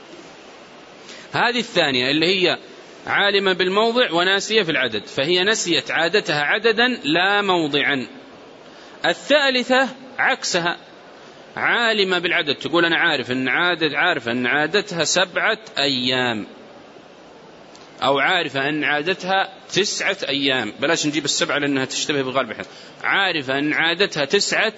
Speaker 1: هذه الثانية اللي هي عالمة بالموضع وناسية في العدد، فهي نسيت عادتها عددا لا موضعا. الثالثة عكسها، عالمة بالعدد، تقول أنا عارف أن عادت عارفة أن عادتها سبعة أيام، أو عارفة أن عادتها تسعة أيام، بلاش نجيب السبعة لأنها تشتبه بغالب الحال، عارفة أن عادتها تسعة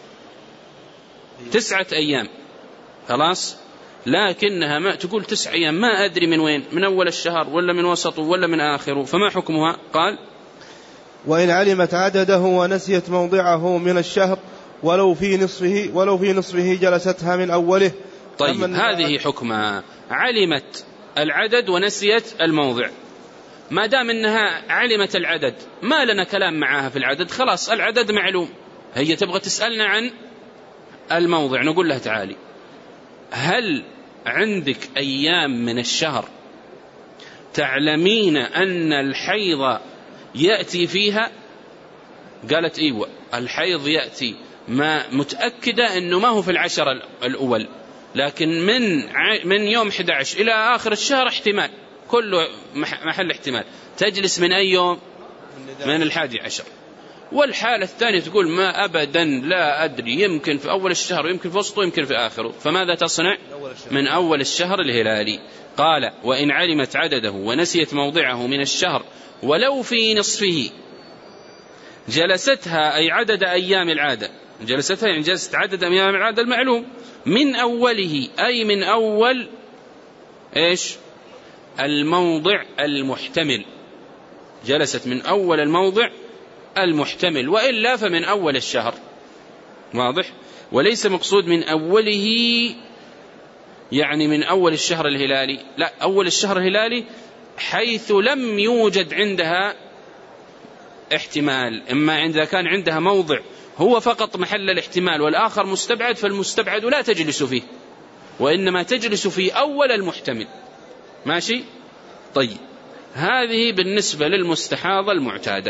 Speaker 1: تسعة أيام خلاص، لكنها ما تقول تسع أيام ما أدري من وين، من أول الشهر ولا من وسطه ولا من آخره، فما حكمها؟ قال
Speaker 2: وإن علمت عدده ونسيت موضعه من الشهر ولو في نصفه ولو في نصفه جلستها من أوله.
Speaker 1: طيب هذه حكمها، علمت العدد ونسيت الموضع. ما دام أنها علمت العدد ما لنا كلام معها في العدد، خلاص العدد معلوم، هي تبغى تسألنا عن الموضع، نقول لها تعالي هل عندك أيام من الشهر تعلمين أن الحيض يأتي فيها؟ قالت إيوة الحيض يأتي، ما متأكدة أنه ما هو في العشر الأول، لكن من من يوم أحد عشر إلى آخر الشهر احتمال، كله محل احتمال. تجلس من أي يوم؟ من الحادي عشر. والحالة الثانية تقول ما أبدا لا أدري، يمكن في أول الشهر ويمكن في وسطه ويمكن في آخره، فماذا تصنع؟ من أول الشهر الهلالي. قال وإن علمت عدده ونسيت موضعه من الشهر ولو في نصفه جلستها، أي عدد أيام العادة، جلستها يعني جلست عدد أيام العادة المعلوم، من أوله أي من أول إيش؟ الموضع المحتمل، جلست من أول الموضع المحتمل، وإلا فمن أول الشهر. واضح؟ وليس مقصود من أوله يعني من أول الشهر الهلالي، لا، أول الشهر الهلالي حيث لم يوجد عندها احتمال، إما عندها كان عندها موضع هو فقط محل الاحتمال والآخر مستبعد، فالمستبعد لا تجلس فيه، وإنما تجلس في أول المحتمل. ماشي؟ طيب هذه بالنسبة للمستحاضة المعتادة.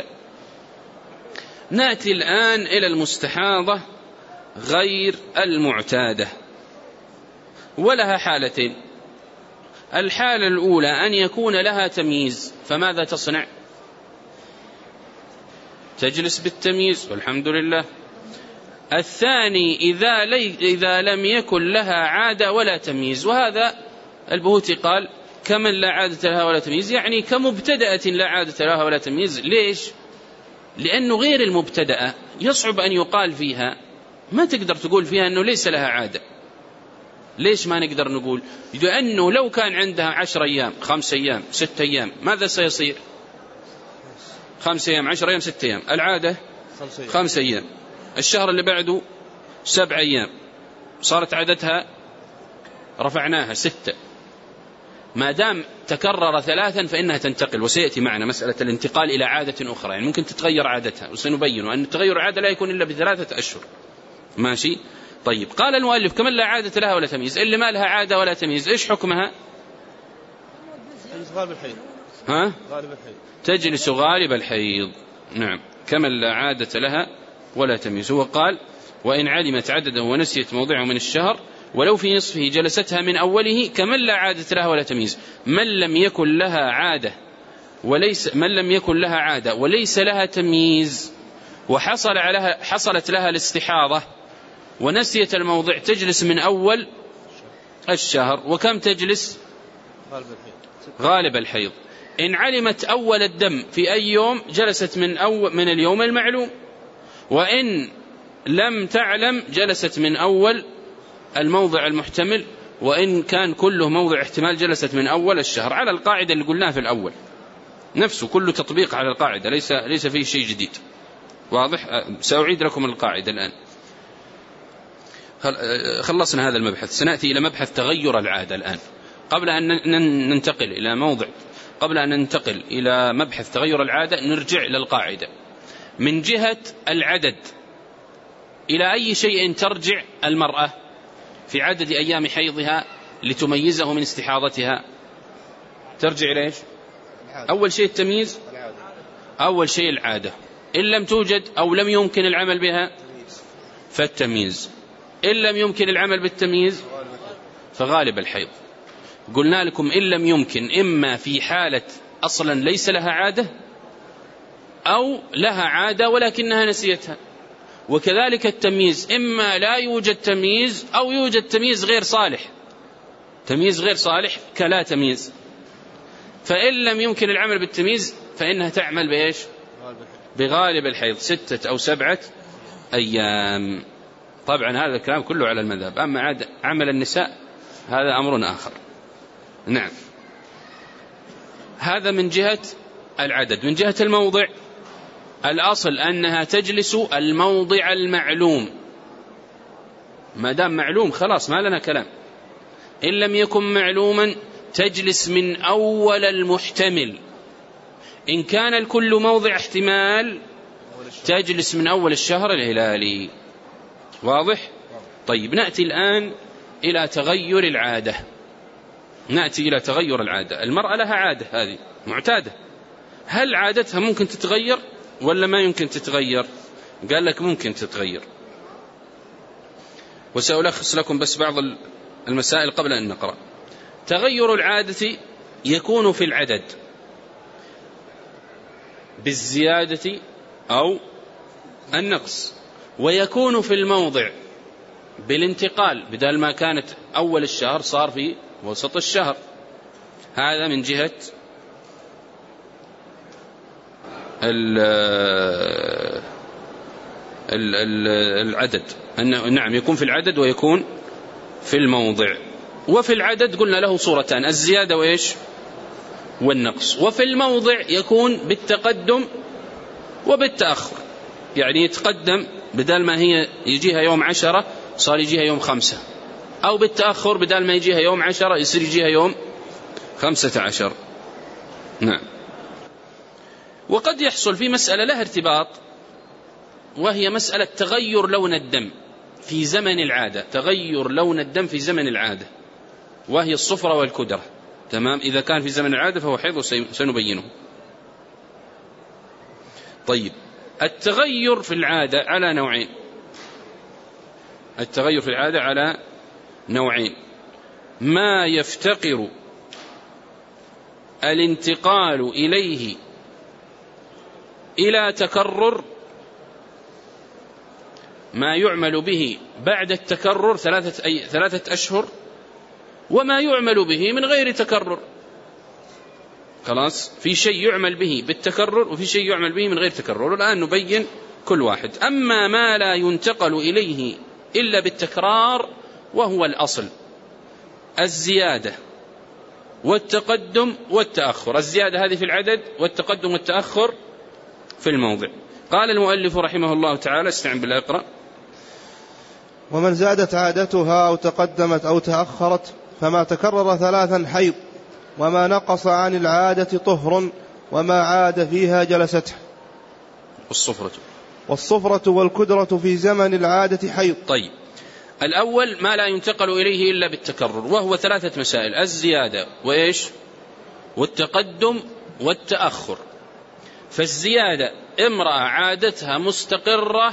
Speaker 1: نأتي الآن إلى المستحاضة غير المعتادة، ولها حالتين. الحالة الأولى أن يكون لها تمييز، فماذا تصنع؟ تجلس بالتمييز والحمد لله. الثاني إذا, لي إذا لم يكن لها عادة ولا تمييز، وهذا البهوتي قال كمن لا عادة لها ولا تمييز، يعني كمبتدأة لا عادة لها ولا تمييز. ليش؟ لأنه غير المبتدأة يصعب أن يقال فيها، ما تقدر تقول فيها أنه ليس لها عادة. ليش ما نقدر نقول؟ لأنه لو كان عندها عشر أيام خمس أيام ست أيام ماذا سيصير؟ خمس أيام عشر أيام ست أيام، العادة خمس أيام، الشهر اللي بعده سبع أيام، صارت عادتها رفعناها ستة. ما دام تكرر ثلاثا فإنها تنتقل، وسيأتي معنا مسألة الانتقال إلى عادة أخرى، يعني ممكن تتغير عادتها، وسنبين أن تغير العادة لا يكون إلا بثلاثة أشهر. ماشي؟ طيب قال المؤلف كمن لا عادة لها ولا تمييز، اللي ما لها عادة ولا تمييز إيش حكمها؟
Speaker 2: غالب الحيض.
Speaker 1: ها؟
Speaker 2: غالب الحيض.
Speaker 1: تجلس غالب الحيض. نعم، كمن لا عادة لها ولا تمييز. هو قال وإن علمت عدده ونسيت موضعه من الشهر ولو في نصفه جلستها من أوله كمن لا عادة لها ولا تمييز. من لم يكن لها عادة وليس من لم يكن لها عادة وليس لها تمييز وحصل عليها حصلت لها الاستحاضة ونسيت الموضع، تجلس من أول الشهر. وكم تجلس؟ غالب الحيض. إن علمت أول الدم في أي يوم جلست من أول من اليوم المعلوم، وإن لم تعلم جلست من أول الموضع المحتمل، وإن كان كله موضع احتمال جلست من أول الشهر، على القاعدة اللي قلناها في الأول، نفسه كله تطبيق على القاعدة، ليس ليس فيه شيء جديد. واضح؟ سأعيد لكم القاعدة الآن. خلصنا هذا المبحث، سنأتي إلى مبحث تغير العادة الآن. قبل أن ننتقل إلى موضع قبل أن ننتقل إلى مبحث تغير العادة نرجع للقاعدة. من جهة العدد، إلى أي شيء ترجع المرأة في عدد أيام حيضها لتميزه من استحاضتها؟ ترجع إلى إيش؟ أول شيء التمييز، أول شيء العادة. إن لم توجد أو لم يمكن العمل بها فالتمييز، إن لم يمكن العمل بالتمييز فغالب الحيض. قلنا لكم إن لم يمكن إما في حالة أصلا ليس لها عادة أو لها عادة ولكنها نسيتها، وكذلك التمييز إما لا يوجد تمييز أو يوجد تمييز غير صالح، تمييز غير صالح كلا تمييز. فإن لم يمكن العمل بالتمييز فإنها تعمل بإيش؟ بغالب الحيض ستة أو سبعة أيام. طبعا هذا الكلام كله على المذهب، أما عاد عمل النساء هذا أمر آخر. نعم، هذا من جهة العدد. من جهة الموضع، الأصل أنها تجلس الموضع المعلوم، ما دام معلوم خلاص ما لنا كلام. إن لم يكن معلوما تجلس من أول المحتمل، إن كان الكل موضع احتمال تجلس من أول الشهر الهلالي. واضح؟ طيب، نأتي الآن إلى تغير العادة. نأتي إلى تغير العادة. المرأة لها عادة، هذه معتادة، هل عادتها ممكن تتغير ولا ما يمكن تتغير؟ قال لك ممكن تتغير، وسألخص لكم بس بعض المسائل قبل أن نقرأ. تغير العادة يكون في العدد بالزيادة أو النقص، ويكون في الموضع بالانتقال، بدل ما كانت أول الشهر صار في وسط الشهر. هذا من جهة العدد، أنه نعم يكون في العدد ويكون في الموضع. وفي العدد قلنا له صورتان، الزيادة وإيش؟ والنقص. وفي الموضع يكون بالتقدم وبالتأخر، يعني يتقدم بدل ما هي يجيها يوم عشرة صار يجيها يوم خمسة، أو بالتأخر بدل ما يجيها يوم عشرة يصير يجيها يوم خمسة عشر. نعم. وقد يحصل في مسألة لها ارتباط، وهي مسألة تغير لون الدم في زمن العادة، تغير لون الدم في زمن العادة، وهي الصفرة والكدرة. تمام، إذا كان في زمن العادة فهو حيض وسنبينه. طيب، التغير في العادة على نوعين. التغير في العادة على نوعين: ما يفتقر الانتقال إليه إلى تكرر، ما يعمل به بعد التكرر ثلاثة, أي ثلاثة أشهر، وما يعمل به من غير تكرر. خلاص، في شيء يعمل به بالتكرر وفي شيء يعمل به من غير تكرر، الآن نبين كل واحد. أما ما لا ينتقل إليه إلا بالتكرار وهو الأصل، الزيادة والتقدم والتأخر. الزيادة هذه في العدد، والتقدم والتأخر في الموضع. قال المؤلف رحمه الله تعالى، استعن بالله اقرأ.
Speaker 2: ومن زادت عادتها أو تقدمت أو تأخرت فما تكرر ثلاثا حيض، وما نقص عن العادة طهر، وما عاد فيها جلسته.
Speaker 1: والصفرة
Speaker 2: والصفرة والكدرة في زمن العادة حيض.
Speaker 1: طيب، الأول ما لا ينتقل إليه إلا بالتكرر، وهو ثلاثة مسائل: الزيادة وإيش؟ والتقدم والتأخر. فالزيادة امرأة عادتها مستقرة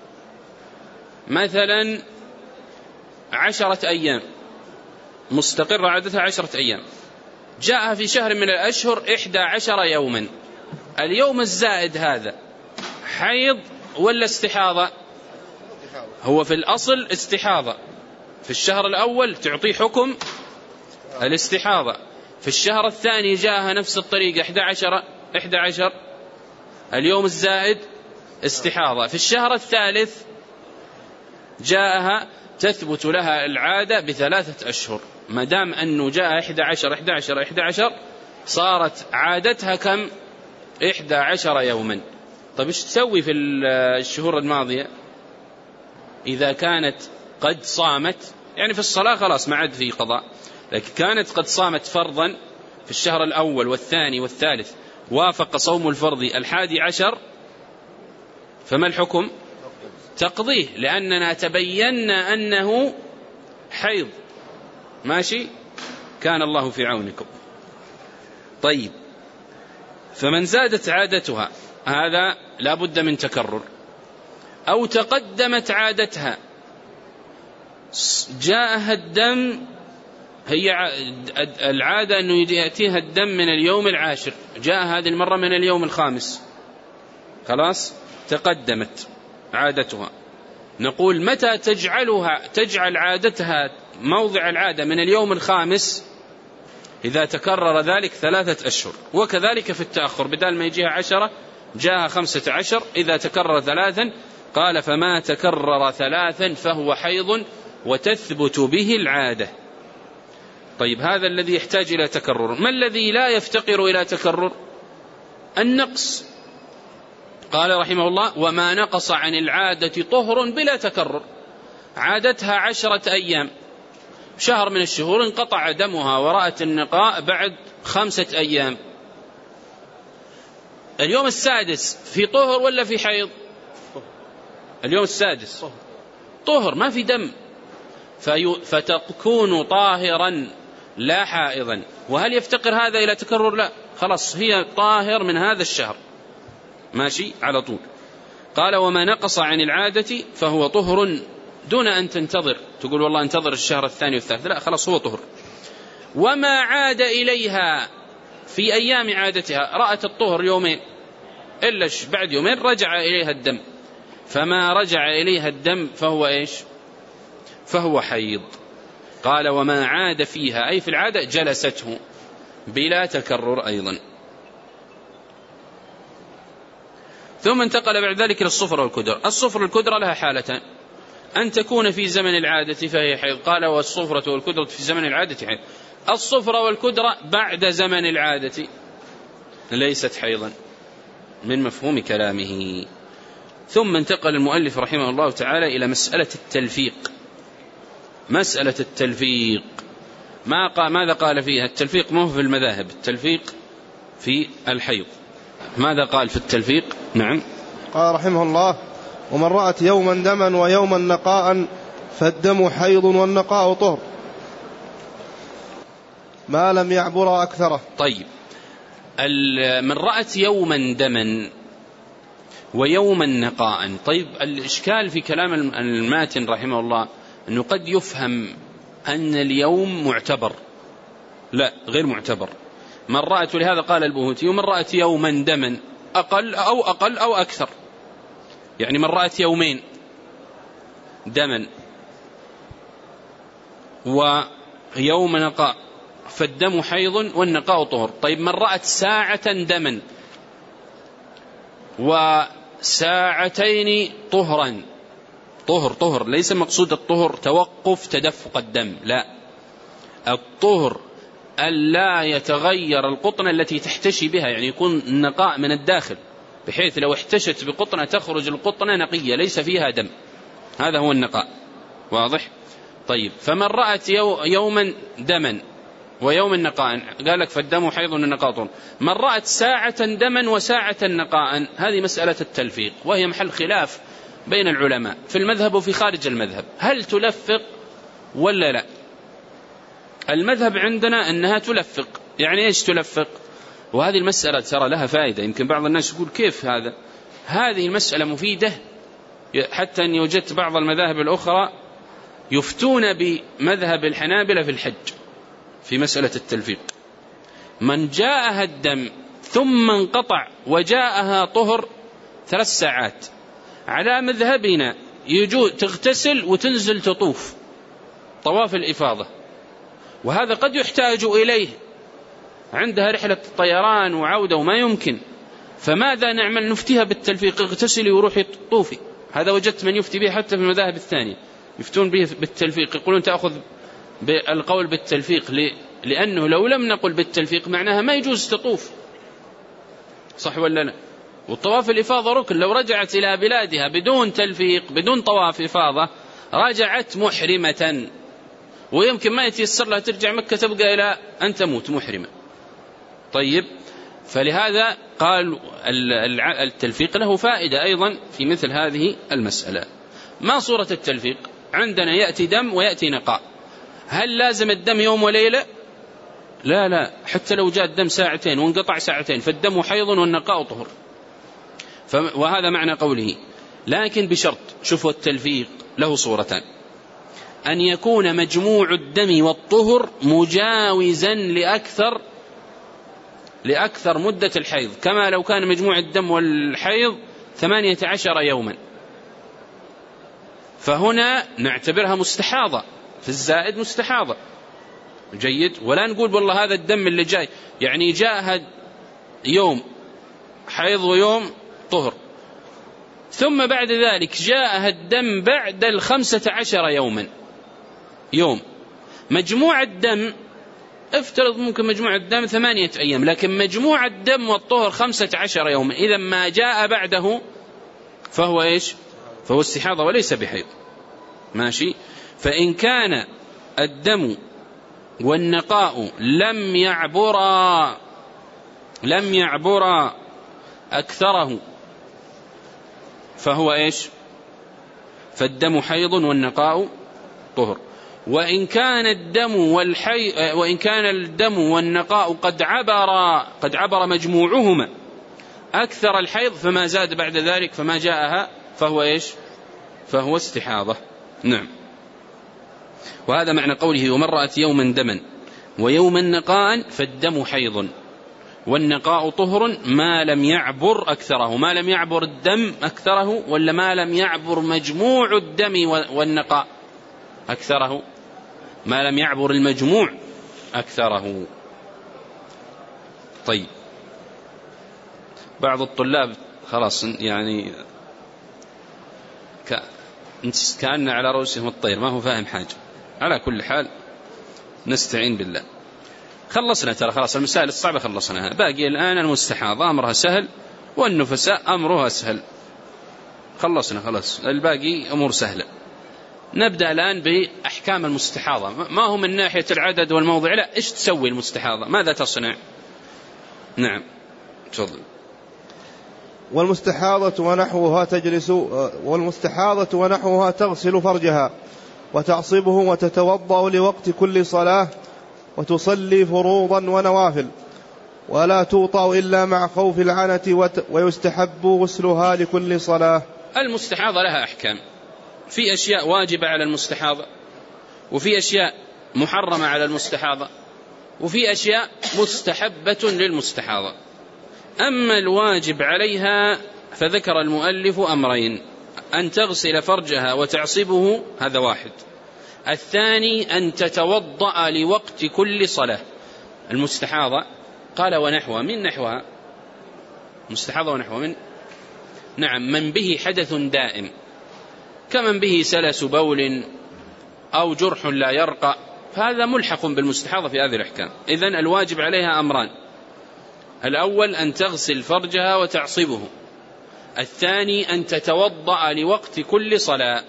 Speaker 1: مثلا عشرة أيام، مستقرة عادتها عشرة أيام، جاءها في شهر من الأشهر إحدى عشر يوما، اليوم الزائد هذا حيض ولا استحاضة؟ هو في الأصل استحاضة، في الشهر الأول تعطي حكم الاستحاضة، في الشهر الثاني جاءها نفس الطريقة إحدى عشر إحدى عشر، اليوم الزائد استحاضة، في الشهر الثالث جاءها تثبت لها العادة بثلاثة أشهر. ما دام أنه جاء إحدى عشر إحدى عشر إحدى عشر صارت عادتها كم؟ إحدى عشر يوما. طيب إيش تسوي في الشهور الماضية إذا كانت قد صامت؟ يعني في الصلاة خلاص ما عاد في قضاء، لكن كانت قد صامت فرضا في الشهر الأول والثاني والثالث، وافق صوم الفرض الحادي عشر، فما الحكم؟ تقضيه، لأننا تبينا أنه حيض. ماشي؟ كان الله في عونكم. طيب، فمن زادت عادتها هذا لا بد من تكرر، أو تقدمت عادتها، جاءها الدم، هي العادة أنه يأتيها الدم من اليوم العاشر، جاء هذه المرة من اليوم الخامس، خلاص تقدمت عادتها. نقول متى تجعلها تجعل عادتها موضع العادة من اليوم الخامس؟ إذا تكرر ذلك ثلاثة أشهر. وكذلك في التأخر، بدل ما يجيها عشرة جاءها خمسة عشر، إذا تكرر ثلاثا قال فما تكرر ثلاثا فهو حيض وتثبت به العادة. طيب، هذا الذي يحتاج إلى تكرر. ما الذي لا يفتقر إلى تكرر؟ النقص. قال رحمه الله وما نقص عن العادة طهر بلا تكرر. عادتها عشرة أيام، شهر من الشهور انقطع دمها ورأت النقاء بعد خمسة أيام، اليوم السادس في طهر ولا في حيض؟ اليوم السادس طهر، ما في دم، فتكون طاهرا لا حائضا. وهل يفتقر هذا إلى تكرر؟ لا، خلاص هي طاهر من هذا الشهر، ماشي على طول. قال وما نقص عن العادة فهو طهر دون أن تنتظر تقول والله انتظر الشهر الثاني والثالث، لا، خلاص هو طهر. وما عاد إليها في أيام عادتها، رأت الطهر يومين إلا بعد يومين رجع إليها الدم، فما رجع إليها الدم فهو إيش؟ فهو حيض. قال وما عاد فيها أي في العادة جلسته بلا تكرر أيضا. ثم انتقل بعد ذلك للصفر والكدر. الصفر والكدر لها حالتان، أن تكون في زمن العادة فهي حيض. قال والصفرة والكدرة في زمن العادة حيض. الصفرة والكدرة بعد زمن العادة ليست حيضا من مفهوم كلامه. ثم انتقل المؤلف رحمه الله تعالى إلى مسألة التلفيق. مسألة التلفيق ما قال ماذا قال فيها؟ التلفيق ما هو في المذاهب، التلفيق في الحيض. ماذا قال في التلفيق؟ نعم،
Speaker 2: قال رحمه الله ومن رأت يوما دما ويوما نقاء فالدم حيض والنقاء طهر ما لم يعبر أكثره.
Speaker 1: طيب، من رأت يوما دما ويوما نقاء، طيب الإشكال في كلام الماتن رحمه الله أنه قد يفهم أن اليوم معتبر، لا، غير معتبر. من رأت، ولهذا قال البهوتي ومن رأت يوما دما أقل أو أقل أو أكثر، يعني من رأت يومين دما ويوم نقاء فالدم حيض والنقاء طهر. طيب، من رأت ساعة دما وساعتين طهرا، طهر طهر ليس مقصود الطهر توقف تدفق الدم، لا، الطهر ألا يتغير القطنة التي تحتشي بها، يعني يكون النقاء من الداخل بحيث لو احتشت بقطنة تخرج القطنة نقية ليس فيها دم، هذا هو النقاء. واضح؟ طيب، فمن رأت يوما دما ويوم النقاء قال لك فالدم حيض والنقاء طهر. من رأت ساعة دما وساعة نقاء، هذه مسألة التلفيق، وهي محل خلاف بين العلماء في المذهب وفي خارج المذهب، هل تلفق ولا لا؟ المذهب عندنا أنها تلفق. يعني إيش تلفق؟ وهذه المسألة ترى لها فائدة، يمكن بعض الناس يقول كيف هذا؟ هذه المسألة مفيدة، حتى أن وجدت بعض المذاهب الأخرى يفتون بمذهب الحنابلة في الحج في مسألة التلفيق. من جاءها الدم ثم انقطع وجاءها طهر ثلاث ساعات، على مذهبنا يجوز تغتسل وتنزل تطوف طواف الإفاضة، وهذا قد يحتاج إليه عندها رحلة طيران وعودة وما يمكن، فماذا نعمل؟ نفتيها بالتلفيق، اغتسلي وروحي طوفي. هذا وجدت من يفتي به حتى في المذاهب الثانية يفتون به بالتلفيق، يقولون تأخذ بالقول بالتلفيق لأنه لو لم نقل بالتلفيق معناها ما يجوز تطوف، صح ولا لا؟ والطواف الإفاضة ركن. لو رجعت إلى بلادها بدون تلفيق بدون طواف إفاضة رجعت محرمة، ويمكن ما يتيسر لها ترجع مكة تبقى إلى أن تموت محرمة. طيب، فلهذا قال التلفيق له فائدة أيضا في مثل هذه المسألة. ما صورة التلفيق؟ عندنا يأتي دم ويأتي نقاء. هل لازم الدم يوم وليلة؟ لا لا، حتى لو جاء الدم ساعتين وانقطع ساعتين فالدم حيض والنقاء طهر. وهذا معنى قوله، لكن بشرط. شوفوا التلفيق له صورتان: أن يكون مجموع الدم والطهر مجاوزا لأكثر لأكثر مدة الحيض، كما لو كان مجموع الدم والحيض ثمانية عشر يوما، فهنا نعتبرها مستحاضة، في الزائد مستحاضة. جيد. ولا نقول والله هذا الدم اللي جاي يعني جاءها يوم حيض ويوم طهر، ثم بعد ذلك جاءها الدم بعد الخمسة عشر يوما يوم. مجموع الدم افترض ممكن مجموع الدم ثمانية أيام، لكن مجموع الدم والطهر خمسة عشر يوما. إذا ما جاء بعده فهو إيش؟ فهو استحاضة وليس بحيض. ماشي. فإن كان الدم والنقاء لم يعبرا لم يعبرا أكثره فهو إيش؟ فالدم حيض والنقاء طهر. وإن كان الدم والحي وإن كان الدم والنقاء قد عبر قد عبر مجموعهما أكثر الحيض فما زاد بعد ذلك فما جاءها فهو إيش؟ فهو استحاضة. نعم. وهذا معنى قوله: ومن رأت يوما دما ويوما نقاء فالدم حيض والنقاء طهر ما لم يعبر أكثره. ما لم يعبر الدم أكثره ولا ما لم يعبر مجموع الدم والنقاء أكثره؟ ما لم يعبر المجموع أكثره. طيب، بعض الطلاب خلاص يعني كأن على رؤوسهم الطير، ما هو فاهم حاجة. على كل حال نستعين بالله. خلصنا ترى خلاص المسائل الصعبة خلصناها، باقي الآن المستحاضة أمرها سهل والنفساء أمرها سهل. خلصنا خلاص، الباقي أمور سهلة. نبدأ الآن بأحكام المستحاضة. ما هو من ناحية العدد والموضع، لا، إيش تسوي المستحاضة؟ ماذا تصنع؟ نعم تفضل.
Speaker 2: والمستحاضة ونحوها تجلس والمستحاضة ونحوها تغسل فرجها وتعصبه وتتوضأ لوقت كل صلاة وتصلي فروضا ونوافل، ولا توطأ إلا مع خوف العنة، ويستحب غسلها لكل صلاة.
Speaker 1: المستحاضة لها أحكام، في أشياء واجبة على المستحاضة، وفي أشياء محرمة على المستحاضة، وفي أشياء مستحبة للمستحاضة. أما الواجب عليها فذكر المؤلف أمرين: أن تغسل فرجها وتعصبه، هذا واحد. الثاني أن تتوضأ لوقت كل صلاة. المستحاضة قال ونحوها، من نحوها مستحاضة ونحوها من نعم من به حدث دائم، كمن به سلس بول أو جرح لا يرقى، فهذا ملحق بالمستحاضة في هذه الأحكام. إذن الواجب عليها أمران: الأول أن تغسل فرجها وتعصبه، الثاني أن تتوضأ لوقت كل صلاة.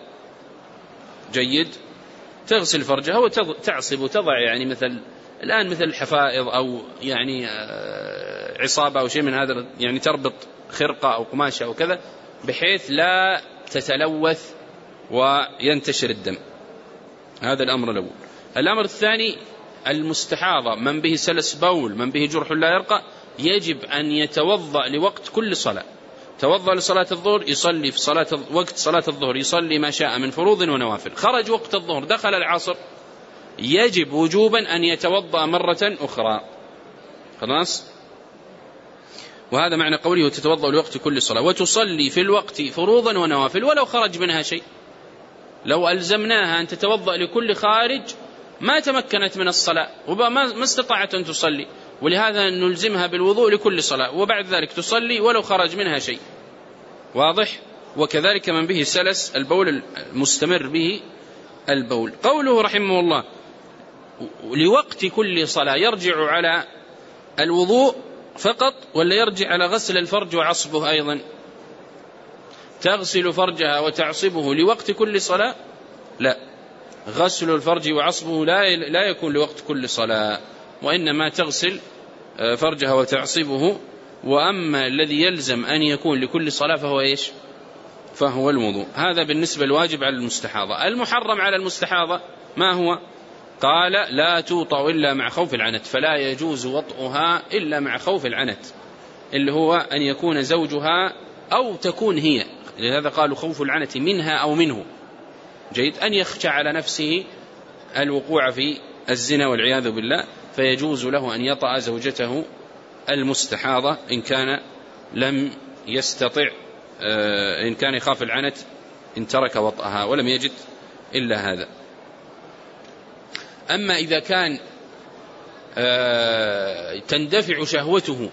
Speaker 1: جيد. تغسل فرجها وتعصب وتضع يعني مثل الآن مثل الحفائض أو يعني عصابة أو شيء من هذا، يعني تربط خرقة أو قماشة أو كذا بحيث لا تتلوث وينتشر الدم. هذا الأمر الأول. الأمر الثاني: المستحاضة من به سلس بول من به جرح لا يرقى يجب أن يتوضأ لوقت كل صلاة. توضأ لصلاة الظهر يصلي في صلاة وقت صلاة الظهر يصلي ما شاء من فروض ونوافل. خرج وقت الظهر دخل العصر يجب وجوبا أن يتوضأ مرة أخرى. خلاص. وهذا معنى قوله تتوضأ لوقت كل صلاة، وتصلي في الوقت فروضا ونوافل ولو خرج منها شيء. لو ألزمناها أن تتوضأ لكل خارج ما تمكنت من الصلاة وما استطاعت أن تصلي، ولهذا نلزمها بالوضوء لكل صلاة وبعد ذلك تصلي ولو خرج منها شيء. واضح. وكذلك من به سلس البول المستمر به البول. قوله رحمه الله لوقت كل صلاة يرجع على الوضوء فقط ولا يرجع على غسل الفرج وعصبه أيضا؟ تغسل فرجها وتعصبه لوقت كل صلاة؟ لا، غسل الفرج وعصبه لا لا يكون لوقت كل صلاة، وإنما تغسل فرجها وتعصبه. وأما الذي يلزم أن يكون لكل صلاة فهو إيش؟ فهو الوضوء. هذا بالنسبة الواجب على المستحاضة. المحرم على المستحاضة ما هو؟ قال لا توطأ إلا مع خوف العنت، فلا يجوز وطئها إلا مع خوف العنت، اللي هو أن يكون زوجها أو تكون هي، لهذا قالوا خوف العنت منها أو منه. جيد، أن يخشى على نفسه الوقوع في الزنا والعياذ بالله، فيجوز له أن يطأ زوجته المستحاضة إن كان لم يستطع، إن كان يخاف العنت، إن ترك وطأها ولم يجد إلا هذا. أما إذا كان تندفع شهوته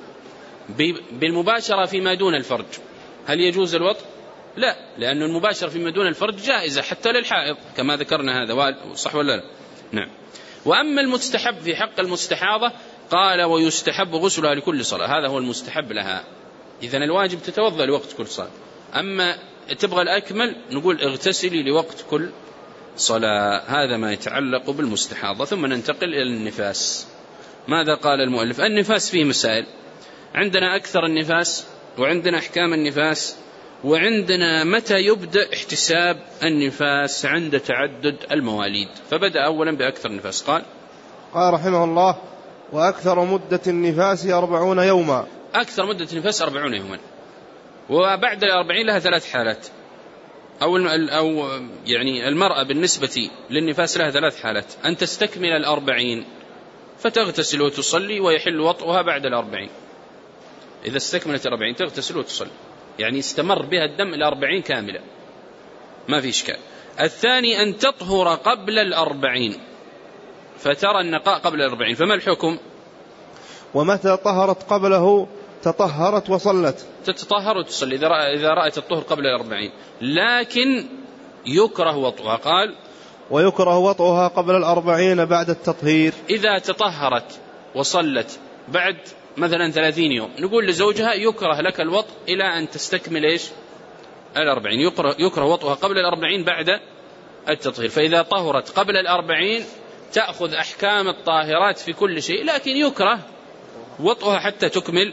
Speaker 1: بالمباشرة فيما دون الفرج، هل يجوز الوطء؟ لا، لأن المباشرة فيما دون الفرج جائزة حتى للحائض كما ذكرنا، هذا صح ولا لا؟ نعم. وأما المستحب في حق المستحاضة قال ويستحب غسلها لكل صلاة، هذا هو المستحب لها. إذن الواجب تتوضأ لوقت كل صلاة، أما تبغى الأكمل نقول اغتسلي لوقت كل صلاة. هذا ما يتعلق بالمستحاضة. ثم ننتقل إلى النفاس. ماذا قال المؤلف؟ النفاس فيه مسائل، عندنا أكثر النفاس، وعندنا أحكام النفاس، وعندنا متى يبدأ احتساب النفاس عند تعدد المواليد. فبدأ أولا بأكثر النفاس. قال
Speaker 2: قال رحمه الله وأكثر مدة النفاس أربعون يوما.
Speaker 1: أكثر مدة النفاس أربعون يوما، وبعد الأربعين لها ثلاث حالات، أو, أو يعني المرأة بالنسبة للنفاس لها ثلاث حالات: أن تستكمل الأربعين فتغتسل وتصلي ويحل وطئها بعد الأربعين. إذا استكملت الأربعين تغتسل وتصلي، يعني استمر بها الدم الأربعين كاملة، ما في إشكال. الثاني أن تطهر قبل الأربعين فترى النقاء قبل الأربعين، فما الحكم؟
Speaker 2: ومتى طهرت قبله تطهرت وصلت.
Speaker 1: تتطهر وتصلي إذا رأت الطهر قبل الأربعين، لكن يكره وطئها. قال
Speaker 2: ويكره وطئها قبل الأربعين بعد التطهير. إذا
Speaker 1: تطهرت وصلت بعد مثلا ثلاثين يوم، نقول لزوجها يكره لك الوطء إلى أن تستكمل إيش؟ الأربعين. يكره, يكره وطئها قبل الأربعين بعد التطهير. فإذا طهرت قبل الأربعين تأخذ أحكام الطاهرات في كل شيء، لكن يكره وطئها حتى تكمل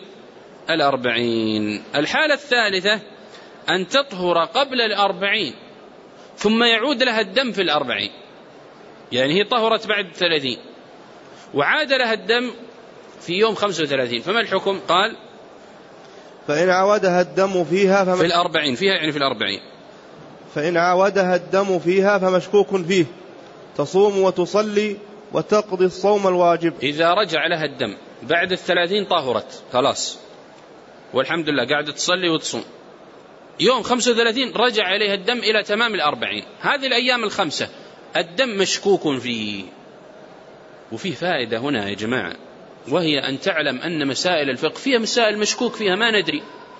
Speaker 1: الأربعين. الحالة الثالثة أن تطهر قبل الأربعين ثم يعود لها الدم في الأربعين، يعني هي طهرت بعد ثلاثين وعاد لها الدم في يوم خمسة وثلاثين، فما الحكم؟ قال
Speaker 2: فإن عودها الدم فيها فمش...
Speaker 1: في الأربعين، فيها يعني في الأربعين.
Speaker 2: فإن عودها الدم فيها فمشكوك فيه تصوم وتصلي وتقضي الصوم الواجب.
Speaker 1: إذا رجع لها الدم بعد الثلاثين طهرت خلاص والحمد لله، قاعدة تصلي وتصوم، يوم خمسة وثلاثين رجع إليها الدم إلى تمام الأربعين، هذه الأيام الخمسة الدم مشكوك فيه. وفيه فائدة هنا يا جماعة، وهي أن تعلم أن مسائل الفقه فيها مسائل مشكوك فيها ما ندري،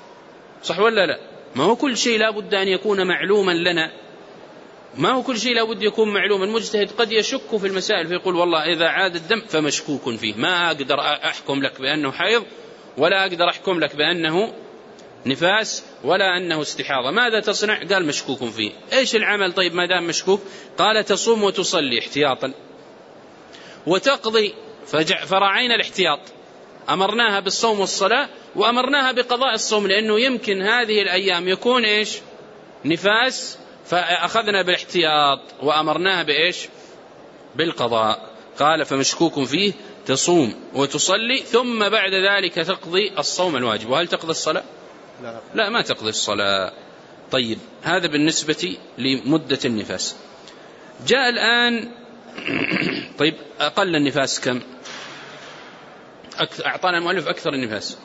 Speaker 1: صح ولا لا؟ ما هو كل شيء لابد أن يكون معلوما لنا، ما هو كل شيء لابد يكون معلوما. المجتهد قد يشك في المسائل فيقول والله إذا عاد الدم فمشكوك فيه، ما أقدر أحكم لك بأنه حيض، ولا أقدر أحكم لك بأنه نفاس، ولا أنه استحاضة. ماذا تصنع؟ قال مشكوك فيه. إيش العمل طيب ما دام مشكوك؟ قال تصوم وتصلي احتياطا وتقضي، فرعينا الاحتياط، أمرناها بالصوم والصلاة وأمرناها بقضاء الصوم، لأنه يمكن هذه الأيام يكون إيش؟ نفاس، فأخذنا بالاحتياط وأمرناها بإيش؟ بالقضاء. قال فمشكوك فيه تصوم وتصلي ثم بعد ذلك تقضي الصوم الواجب. وهل تقضي الصلاة؟
Speaker 2: لا,
Speaker 1: لا ما تقضي الصلاة. طيب هذا بالنسبة لمدة النفاس. جاء الآن طيب أقل النفاس كم؟ أعطانا المؤلف أكثر النفاس،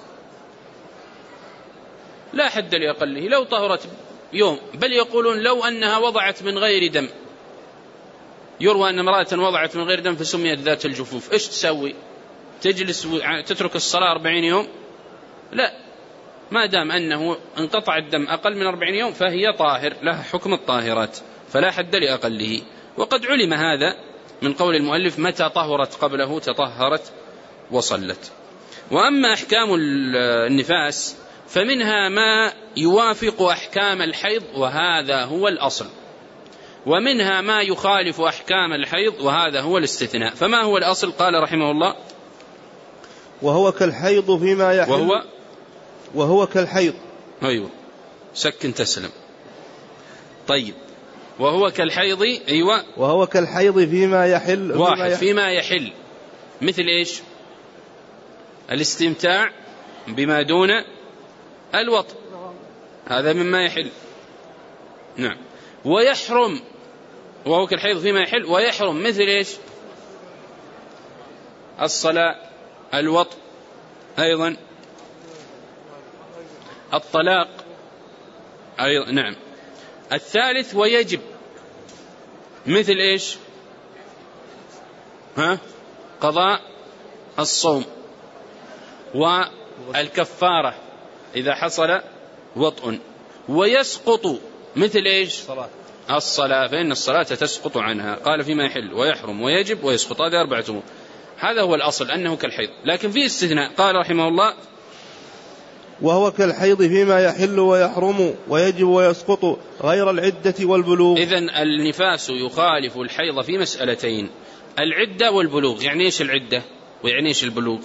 Speaker 1: لا حد لأقله، لو طهرت يوم، بل يقولون لو أنها وضعت من غير دم، يروى أن امرأة وضعت من غير دم فسميت ذات الجفوف، إيش تسوي؟ تجلس تترك الصلاة أربعين يوم؟ لا، ما دام أنه انقطع الدم أقل من أربعين يوم فهي طاهر، لها حكم الطاهرات، فلا حد لأقله. وقد علم هذا من قول المؤلف متى طهرت قبله تطهرت وصلت. وأما أحكام النفاس فمنها ما يوافق أحكام الحيض وهذا هو الأصل، ومنها ما يخالف أحكام الحيض وهذا هو الاستثناء. فما هو الأصل؟ قال رحمه الله:
Speaker 2: وهو كالحيض فيما يحل.
Speaker 1: وهو
Speaker 2: وهو كالحيض.
Speaker 1: أيوه، سكن تسلم. طيب، وهو كالحيض. أيوه،
Speaker 2: وهو كالحيض فيما يحل.
Speaker 1: واحد فيما يحل, فيما يحل. مثل إيش؟ الاستمتاع بما دون الوطء، هذا مما يحل. نعم. ويحرم، وهو كالحيض فيما يحل ويحرم، مثل إيش؟ الصلاة، الوطء، أيضا الطلاق أيضا. نعم. الثالث ويجب، مثل إيش؟ ها؟ قضاء الصوم، والكفارة إذا حصل وطء. ويسقط، مثل إيش؟
Speaker 2: صلاة.
Speaker 1: الصلاة، فإن الصلاة تسقط عنها. قال فيما يحل ويحرم ويجب ويسقط، هذه أربعة أمور. هذا هو الأصل أنه كالحيض، لكن في استثناء. قال رحمه الله:
Speaker 2: وهو كالحيض فيما يحل ويحرم ويجب ويسقط غير العدة والبلوغ.
Speaker 1: إذن النفاس يخالف الحيض في مسألتين: العدة والبلوغ. يعني إيش العدة ويعني إيش البلوغ؟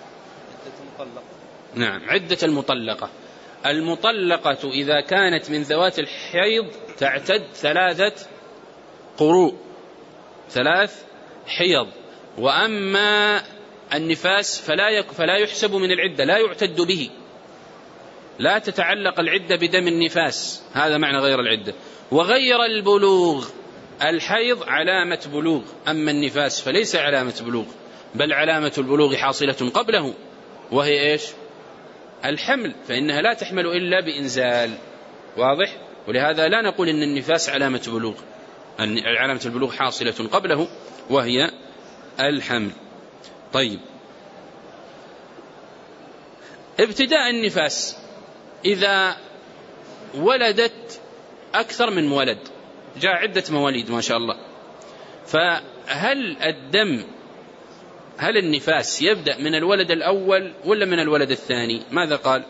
Speaker 1: نعم، عدة المطلقة. المطلقة إذا كانت من ذوات الحيض تعتد ثلاثة قروء، ثلاث حيض. وأما النفاس فلا فلا يحسب من العدة، لا يعتد به، لا تتعلق العدة بدم النفاس، هذا معنى غير العدة. وغير البلوغ، الحيض علامة بلوغ، أما النفاس فليس علامة بلوغ، بل علامة البلوغ حاصلة قبله، وهي إيش؟ الحمل، فإنها لا تحمل إلا بإنزال. واضح؟ ولهذا لا نقول إن النفاس علامة بلوغ، علامة البلوغ حاصلة قبله وهي الحمل. طيب، ابتداء النفاس إذا ولدت أكثر من ولد، جاء عدة مواليد ما شاء الله، فهل الدم هل النفاس يبدأ من الولد الأول ولا من الولد الثاني؟ ماذا قال؟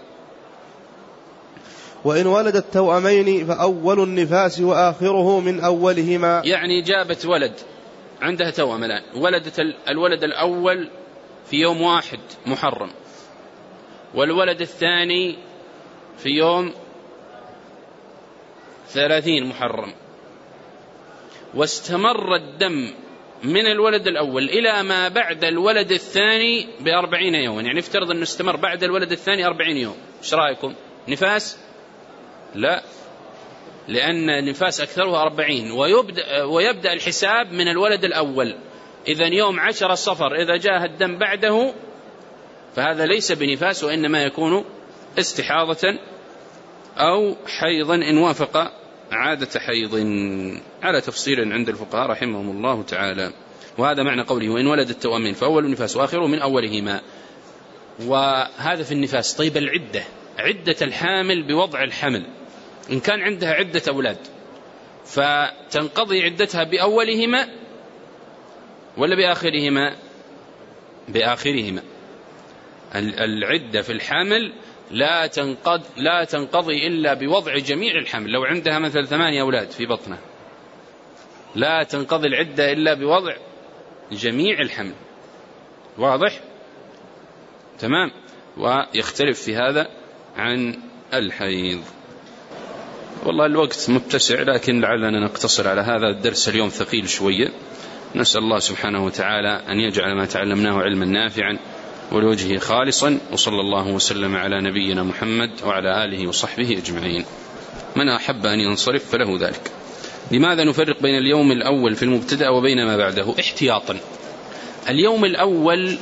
Speaker 2: وإن ولدت توأمين فأول النفاس وآخره من أولهما.
Speaker 1: يعني جابت ولد عندها توأم الآن، ولدت الولد الأول في يوم واحد محرم، والولد الثاني في يوم ثلاثين محرم، واستمر الدم من الولد الأول إلى ما بعد الولد الثاني بأربعين يوما. يعني افترض أنه استمر بعد الولد الثاني أربعين يوم، ايش رأيكم؟ نفاس؟ لا، لأن النفاس أكثرها أربعين، ويبدأ, ويبدأ الحساب من الولد الأول. إذن يوم عشر صفر إذا جاء الدم بعده فهذا ليس بنفاس، وإنما يكون استحاضة أو حيضا إن وافق عادة حيض، على تفصيل عند الفقهاء رحمهم الله تعالى. وهذا معنى قوله: وإن ولد التوأمين فأول النفاس وآخره من أولهما. وهذا في النفاس. طيب، العدة، عدة الحامل بوضع الحمل، إن كان عندها عدة أولاد فتنقضي عدتها بأولهما ولا بآخرهما؟ بآخرهما. العدة في الحمل لا تنقض لا تنقضي إلا بوضع جميع الحمل. لو عندها مثل ثمانية أولاد في بطنها لا تنقضي العدة إلا بوضع جميع الحمل. واضح؟ تمام. ويختلف في هذا عن الحيض. والله الوقت متسع، لكن لعلنا نقتصر على هذا الدرس، اليوم ثقيل شوية. نسأل الله سبحانه وتعالى أن يجعل ما تعلمناه علما نافعا ولوجهه خالصا، وصلى الله وسلم على نبينا محمد وعلى آله وصحبه أجمعين. من أحب أن ينصرف فله ذلك. لماذا نفرق بين اليوم الأول في المبتدأ وبين ما بعده؟ احتياطا. اليوم الأول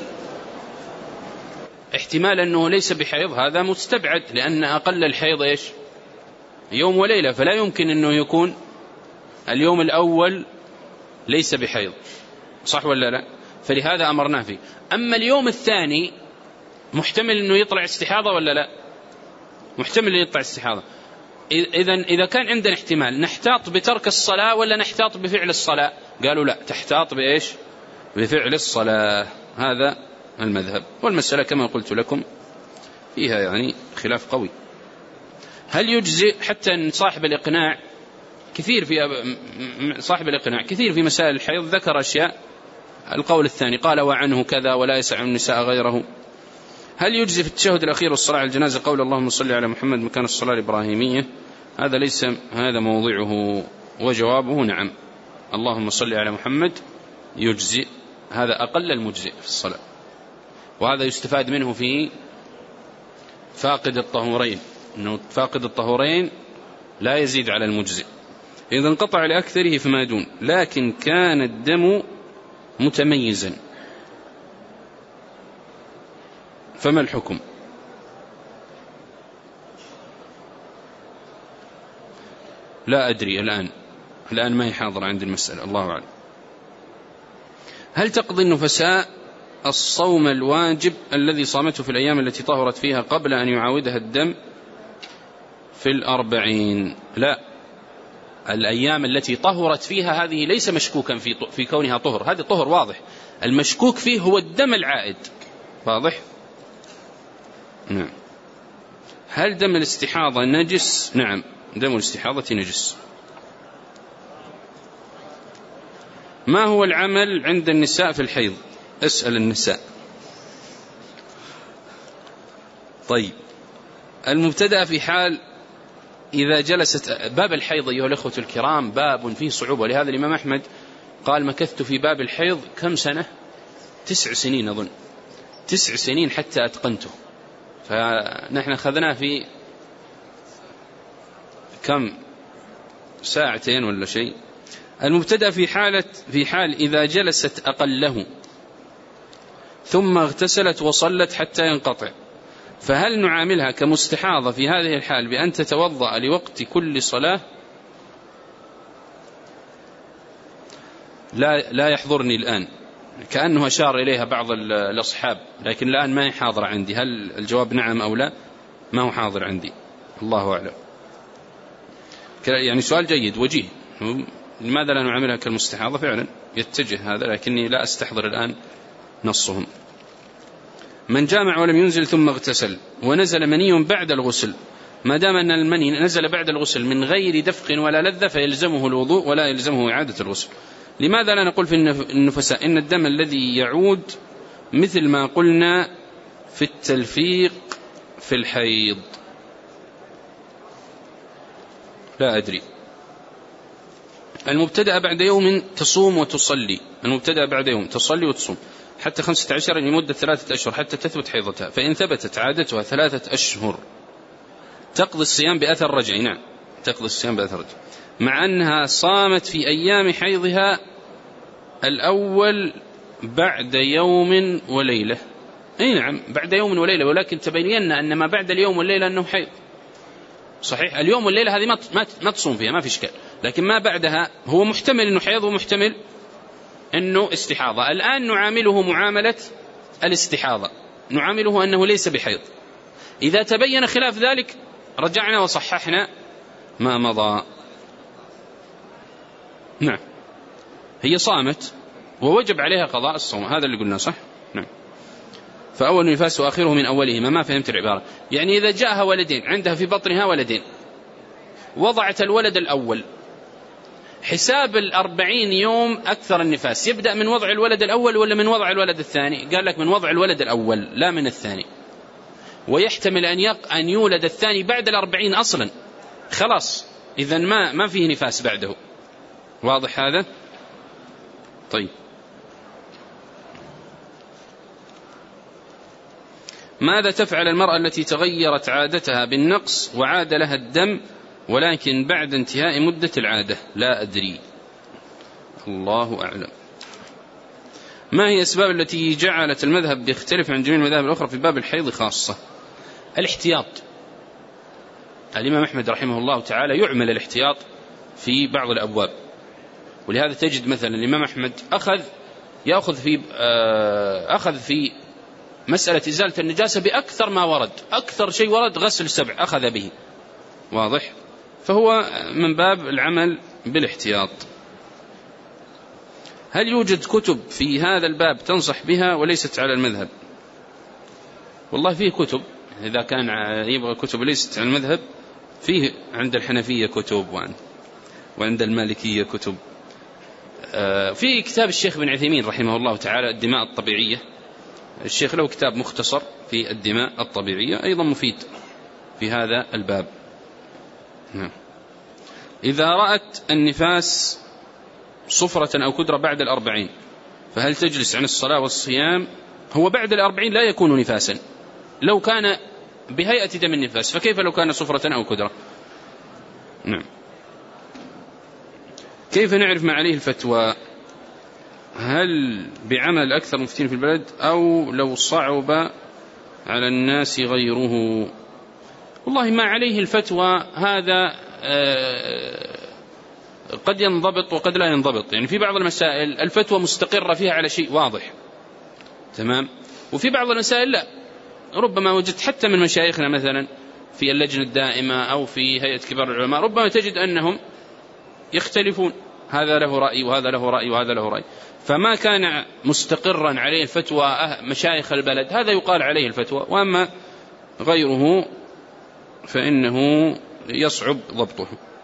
Speaker 1: احتمال أنه ليس بحيض، هذا مستبعد، لأن أقل الحيض إيش؟ يوم وليلة، فلا يمكن أنه يكون اليوم الأول ليس بحيض، صح ولا لا؟ فلهذا أمرنا فيه. أما اليوم الثاني محتمل أنه يطلع استحاضة ولا لا؟ محتمل يطلع استحاضة. إذن إذا كان عندنا احتمال نحتاط بترك الصلاة ولا نحتاط بفعل الصلاة؟ قالوا لا، تحتاط بإيش؟ بفعل الصلاة. هذا المذهب. والمسألة كما قلت لكم فيها يعني خلاف قوي. هل يجزئ حتى أن صاحب الإقناع كثير في صاحب الإقناع كثير في مسائل الحيض ذكر أشياء. القول الثاني قال وعنه كذا ولا يسع النساء غيره. هل يجزي في التشهد الأخير والصلاة على الجنازة قول اللهم صل على محمد مكان الصلاة الإبراهيمية؟ هذا ليس هذا موضعه، وجوابه نعم، اللهم صل على محمد يجزي، هذا أقل المجزئ في الصلاة. وهذا يستفاد منه في فاقد الطهورين، أنه فاقد الطهورين لا يزيد على المجزئ. إذا انقطع لأكثره فما دون، لكن كان الدم متميزا فما الحكم؟ لا أدري الآن الآن ما هي حاضرة عند المسألة، الله أعلم. هل تقضي النفساء الصوم الواجب الذي صامته في الأيام التي طهرت فيها قبل أن يعاودها الدم في الأربعين؟ لا، الأيام التي طهرت فيها هذه ليس مشكوكا في في كونها طهر، هذا طهر واضح. المشكوك فيه هو الدم العائد، واضح؟ نعم. هل دم الاستحاضة نجس؟ نعم، دم الاستحاضة نجس. ما هو العمل عند النساء في الحيض؟ اسأل النساء. طيب، المبتدأ في حال إذا جلست، باب الحيض أيها الأخوة الكرام باب فيه صعوبة، لهذا الإمام أحمد قال مكثت في باب الحيض كم سنة؟ تسع سنين أظن، تسع سنين حتى أتقنته. فنحن أخذناه في كم ساعتين ولا شيء. المبتدأ في حالة في حال إذا جلست أقله ثم اغتسلت وصلت حتى ينقطع، فهل نعاملها كمستحاضة في هذه الحال بأن تتوضأ لوقت كل صلاة؟ لا لا يحضرني الآن، كأنه أشار إليها بعض الأصحاب، لكن الآن ما هي حاضرة عندي. هل الجواب نعم أو لا؟ ما هو حاضر عندي، الله أعلم. يعني سؤال جيد وجيه، لماذا لا نعاملها كالمستحاضة؟ فعلا يتجه هذا، لكني لا أستحضر الآن نصهم. من جامع ولم ينزل ثم اغتسل ونزل مني بعد الغسل، ما دام أن المني نزل بعد الغسل من غير دفق ولا لذة فيلزمه الوضوء ولا يلزمه إعادة الغسل. لماذا لا نقول في النفساء إن الدم الذي يعود مثل ما قلنا في التلفيق في الحيض؟ لا أدري. المبتدأ بعد يوم تصوم وتصلي، المبتدأ بعد يوم تصلي وتصوم حتى خمسة عشر لمدة ثلاثة أشهر حتى تثبت حيضتها، فإن ثبتت عادتها ثلاثة أشهر تقضي الصيام بأثر رجعي. نعم، تقضي الصيام بأثر رجعي، مع أنها صامت في أيام حيضها الأول بعد يوم وليلة. أي نعم، بعد يوم وليلة، ولكن تبيننا أن ما بعد اليوم والليلة أنه حيض. صحيح، اليوم والليلة هذه ما ما تصوم فيها، ما في إشكال، لكن ما بعدها هو محتمل أنه حيض ومحتمل أنه استحاضة. الآن نعامله معاملة الاستحاضة، نعامله أنه ليس بحيض. إذا تبين خلاف ذلك رجعنا وصححنا ما مضى. نعم، هي صامت ووجب عليها قضاء الصوم، هذا اللي قلنا صح؟ نعم. فأول نفاس وآخره من أولهما، ما فهمت العبارة. يعني إذا جاءها ولدين، عندها في بطنها ولدين، وضعت الولد الأول، حساب الأربعين يوم أكثر النفاس يبدأ من وضع الولد الأول ولا من وضع الولد الثاني؟ قال لك من وضع الولد الأول لا من الثاني، ويحتمل أن يق أن يولد الثاني بعد الأربعين أصلا، خلاص إذا ما ما فيه نفاس بعده. واضح هذا؟ طيب، ماذا تفعل المرأة التي تغيرت عادتها بالنقص وعاد لها الدم ولكن بعد انتهاء مدة العادة؟ لا أدري، الله أعلم. ما هي الأسباب التي جعلت المذهب يختلف عن جميع المذاهب الأخرى في باب الحيض خاصة؟ الاحتياط. الإمام أحمد رحمه الله تعالى يعمل الاحتياط في بعض الأبواب، ولهذا تجد مثلا الإمام أحمد أخذ يأخذ في أخذ في مسألة إزالة النجاسة بأكثر ما ورد، أكثر شيء ورد غسل السبع أخذ به، واضح؟ فهو من باب العمل بالاحتياط. هل يوجد كتب في هذا الباب تنصح بها وليست على المذهب؟ والله فيه كتب، إذا كان يبغى كتب ليست عن المذهب فيه عند الحنفية كتب وعند المالكية كتب. في كتاب الشيخ بن عثيمين رحمه الله تعالى الدماء الطبيعية، الشيخ له كتاب مختصر في الدماء الطبيعية أيضا مفيد في هذا الباب. إذا رأت النفاس صفرة أو كدرة بعد الأربعين فهل تجلس عن الصلاة والصيام؟ هو بعد الأربعين لا يكون نفاسا لو كان بهيئة دم النفاس، فكيف لو كان صفرة أو كدرة؟ نعم. كيف نعرف ما عليه الفتوى؟ هل بعمل أكثر مفتين في البلد أو لو صعب على الناس غيره؟ والله ما عليه الفتوى هذا قد ينضبط وقد لا ينضبط، يعني في بعض المسائل الفتوى مستقرة فيها على شيء واضح تمام، وفي بعض المسائل لا، ربما وجدت حتى من مشايخنا مثلا في اللجنة الدائمة أو في هيئة كبار العلماء ربما تجد أنهم يختلفون، هذا له رأي وهذا له رأي وهذا له رأي، فما كان مستقرا عليه الفتوى مشايخ البلد هذا يقال عليه الفتوى، وأما غيره فإنه يصعب ضبطه.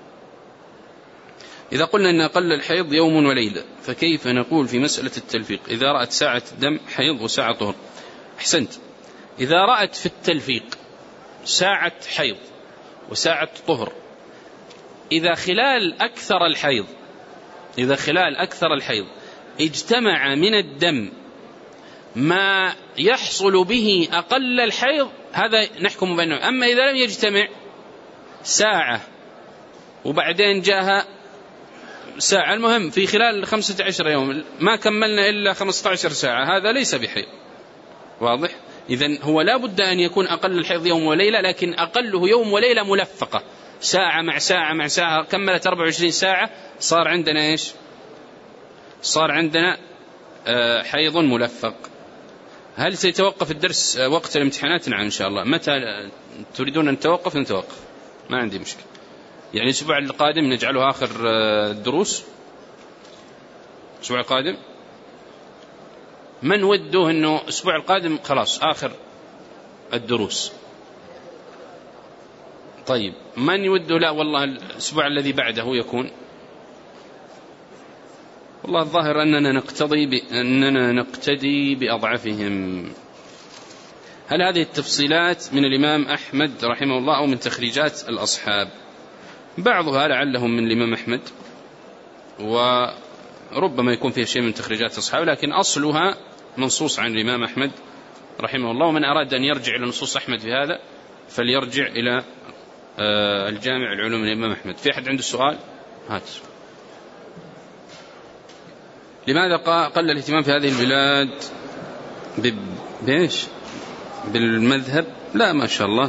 Speaker 1: إذا قلنا أن أقل الحيض يوم وليلة فكيف نقول في مسألة التلفيق إذا رأت ساعة دم حيض وساعة طهر؟ أحسنت، إذا رأت في التلفيق ساعة حيض وساعة طهر، إذا خلال أكثر الحيض إذا خلال أكثر الحيض اجتمع من الدم ما يحصل به أقل الحيض هذا نحكم بأنه، أما إذا لم يجتمع ساعة وبعدين جاءها ساعة، المهم في خلال خمسة عشر يوم ما كملنا إلا خمسة عشر ساعة، هذا ليس بحيض. واضح؟ إذن هو لا بد أن يكون أقل الحيض يوم وليلة، لكن أقله يوم وليلة ملفقة، ساعة مع ساعة مع ساعة، كملت أربعة وعشرين ساعة صار عندنا إيش؟ صار عندنا حيض ملفق. هل سيتوقف الدرس وقت الامتحانات؟ نعم إن شاء الله. متى تريدون أن نتوقف؟ نتوقف، ما عندي مشكلة، يعني الأسبوع القادم نجعله آخر الدروس، الأسبوع القادم من وده أنه الأسبوع القادم خلاص آخر الدروس؟ طيب من يوده لا والله الأسبوع الذي بعده يكون؟ والله الظاهر أننا نقتضي بأننا نقتدي بأضعفهم. هل هذه التفصيلات من الإمام أحمد رحمه الله أو من تخريجات الأصحاب؟ بعضها لعلهم من الإمام أحمد وربما يكون فيها شيء من تخريجات الأصحاب، لكن أصلها منصوص عن الإمام أحمد رحمه الله، ومن أراد أن يرجع إلى نصوص أحمد في هذا فليرجع إلى الجامع العلوم الإمام أحمد. في أحد عنده سؤال؟ هات. لماذا قل الاهتمام في هذه البلاد بإيش؟ بالمذهب؟ لا ما شاء الله،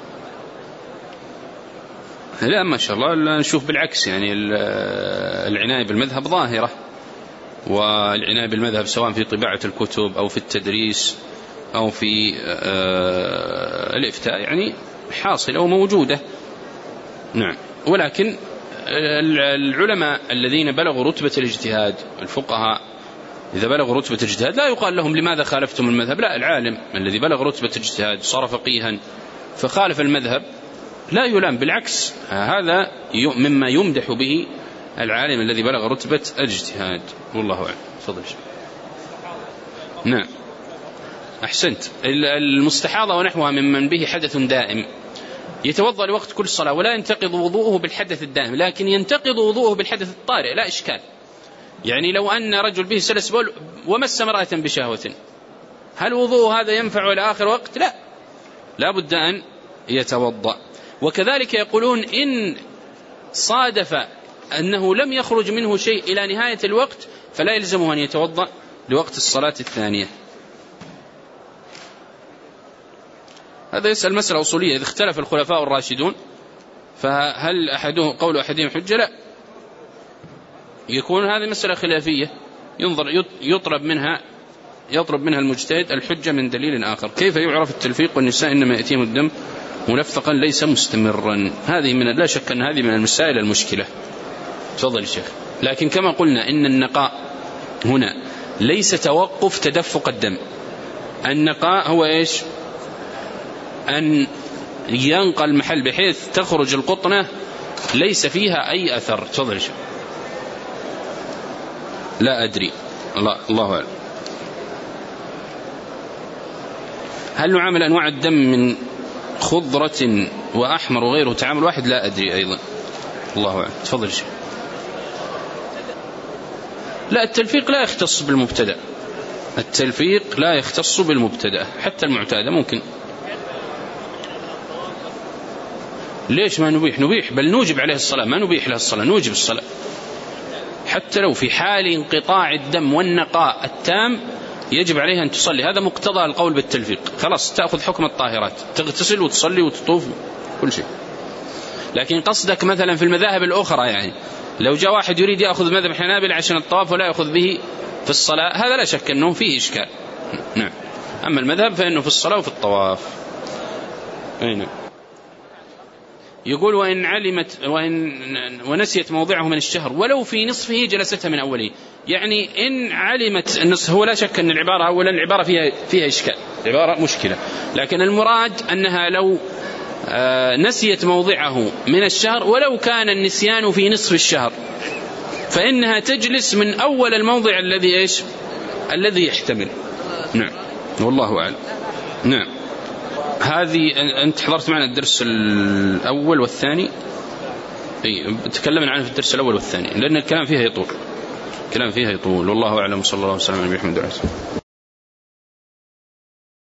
Speaker 1: لا ما شاء الله، لا نشوف بالعكس، يعني العناية بالمذهب ظاهرة، والعناية بالمذهب سواء في طباعة الكتب أو في التدريس أو في الإفتاء يعني حاصلة وموجودة. نعم، ولكن العلماء الذين بلغوا رتبة الاجتهاد، الفقهاء إذا بلغوا رتبة الاجتهاد لا يقال لهم لماذا خالفتم المذهب، لا، العالم الذي بلغ رتبة الاجتهاد صار فقيها فخالف المذهب لا يلام، بالعكس هذا مما يمدح به العالم الذي بلغ رتبة الاجتهاد، والله أعلم. تفضل. نعم أحسنت. المستحاضة ونحوها ممن به حدث دائم يتوضأ لوقت كل صلاة ولا ينتقض وضوءه بالحدث الدائم، لكن ينتقض وضوءه بالحدث الطارئ، لا إشكال. يعني لو أن رجل به سلس بول ومس امرأة بشهوة، هل وضوءه هذا ينفع إلى آخر وقت؟ لا، لا بد أن يتوضأ. وكذلك يقولون إن صادف أنه لم يخرج منه شيء إلى نهاية الوقت فلا يلزمه أن يتوضأ لوقت الصلاة الثانية. هذا يسأل مسألة أصولية، إذا اختلف الخلفاء الراشدون فهل أحدهم قول أحدهم حجة؟ لا، يكون هذه مسألة خلافية ينظر يطلب منها يطلب منها المجتهد الحجة من دليل آخر. كيف يعرف التلفيق والنساء إنما يأتيهم الدم ملفقا ليس مستمرا؟ هذه من لا شك أن هذه من المسائل المشكلة. تفضل الشيخ. لكن كما قلنا إن النقاء هنا ليس توقف تدفق الدم، النقاء هو إيش؟ أن ينقى المحل بحيث تخرج القطنة ليس فيها أي أثر. تفضل. لا أدري، الله, الله أعلم. هل نعامل أنواع الدم من خضرة وأحمر وغيره تعامل واحد؟ لا أدري أيضا، الله أعلم. تفضل شيء. لا، التلفيق لا يختص بالمبتدأ، التلفيق لا يختص بالمبتدأ، حتى المعتادة ممكن. ليش ما نبيح؟ نبيح، بل نوجب عليه الصلاة، ما نبيح له الصلاة، نوجب الصلاة. حتى لو في حال انقطاع الدم والنقاء التام يجب عليها أن تصلي، هذا مقتضى القول بالتلفيق، خلاص تأخذ حكم الطاهرات، تغتسل وتصلي وتطوف كل شيء. لكن قصدك مثلا في المذاهب الأخرى، يعني لو جاء واحد يريد يأخذ مذهب الحنابلة عشان الطواف ولا يأخذ به في الصلاة، هذا لا شك أنه فيه إشكال. نعم. أما المذهب فإنه في الصلاة وفي الطواف. أي نعم. يقول وإن علمت وإن ونسيت موضعه من الشهر ولو في نصفه جلستها من أوله. يعني إن علمت النصف، هو لا شك أن العبارة أولا العبارة فيها فيها إشكال، العبارة مشكلة، لكن المراد أنها لو آه نسيت موضعه من الشهر ولو كان النسيان في نصف الشهر فإنها تجلس من أول الموضع الذي إيش الذي يحتمل. نعم، والله أعلم. نعم. هذه أنت حضرت معنا الدرس الأول والثاني؟ أي، تكلمنا عنه في الدرس الأول والثاني، لأن الكلام فيها يطول، الكلام فيها يطول، والله أعلم. صلى الله عليه وسلم على نبينا محمد.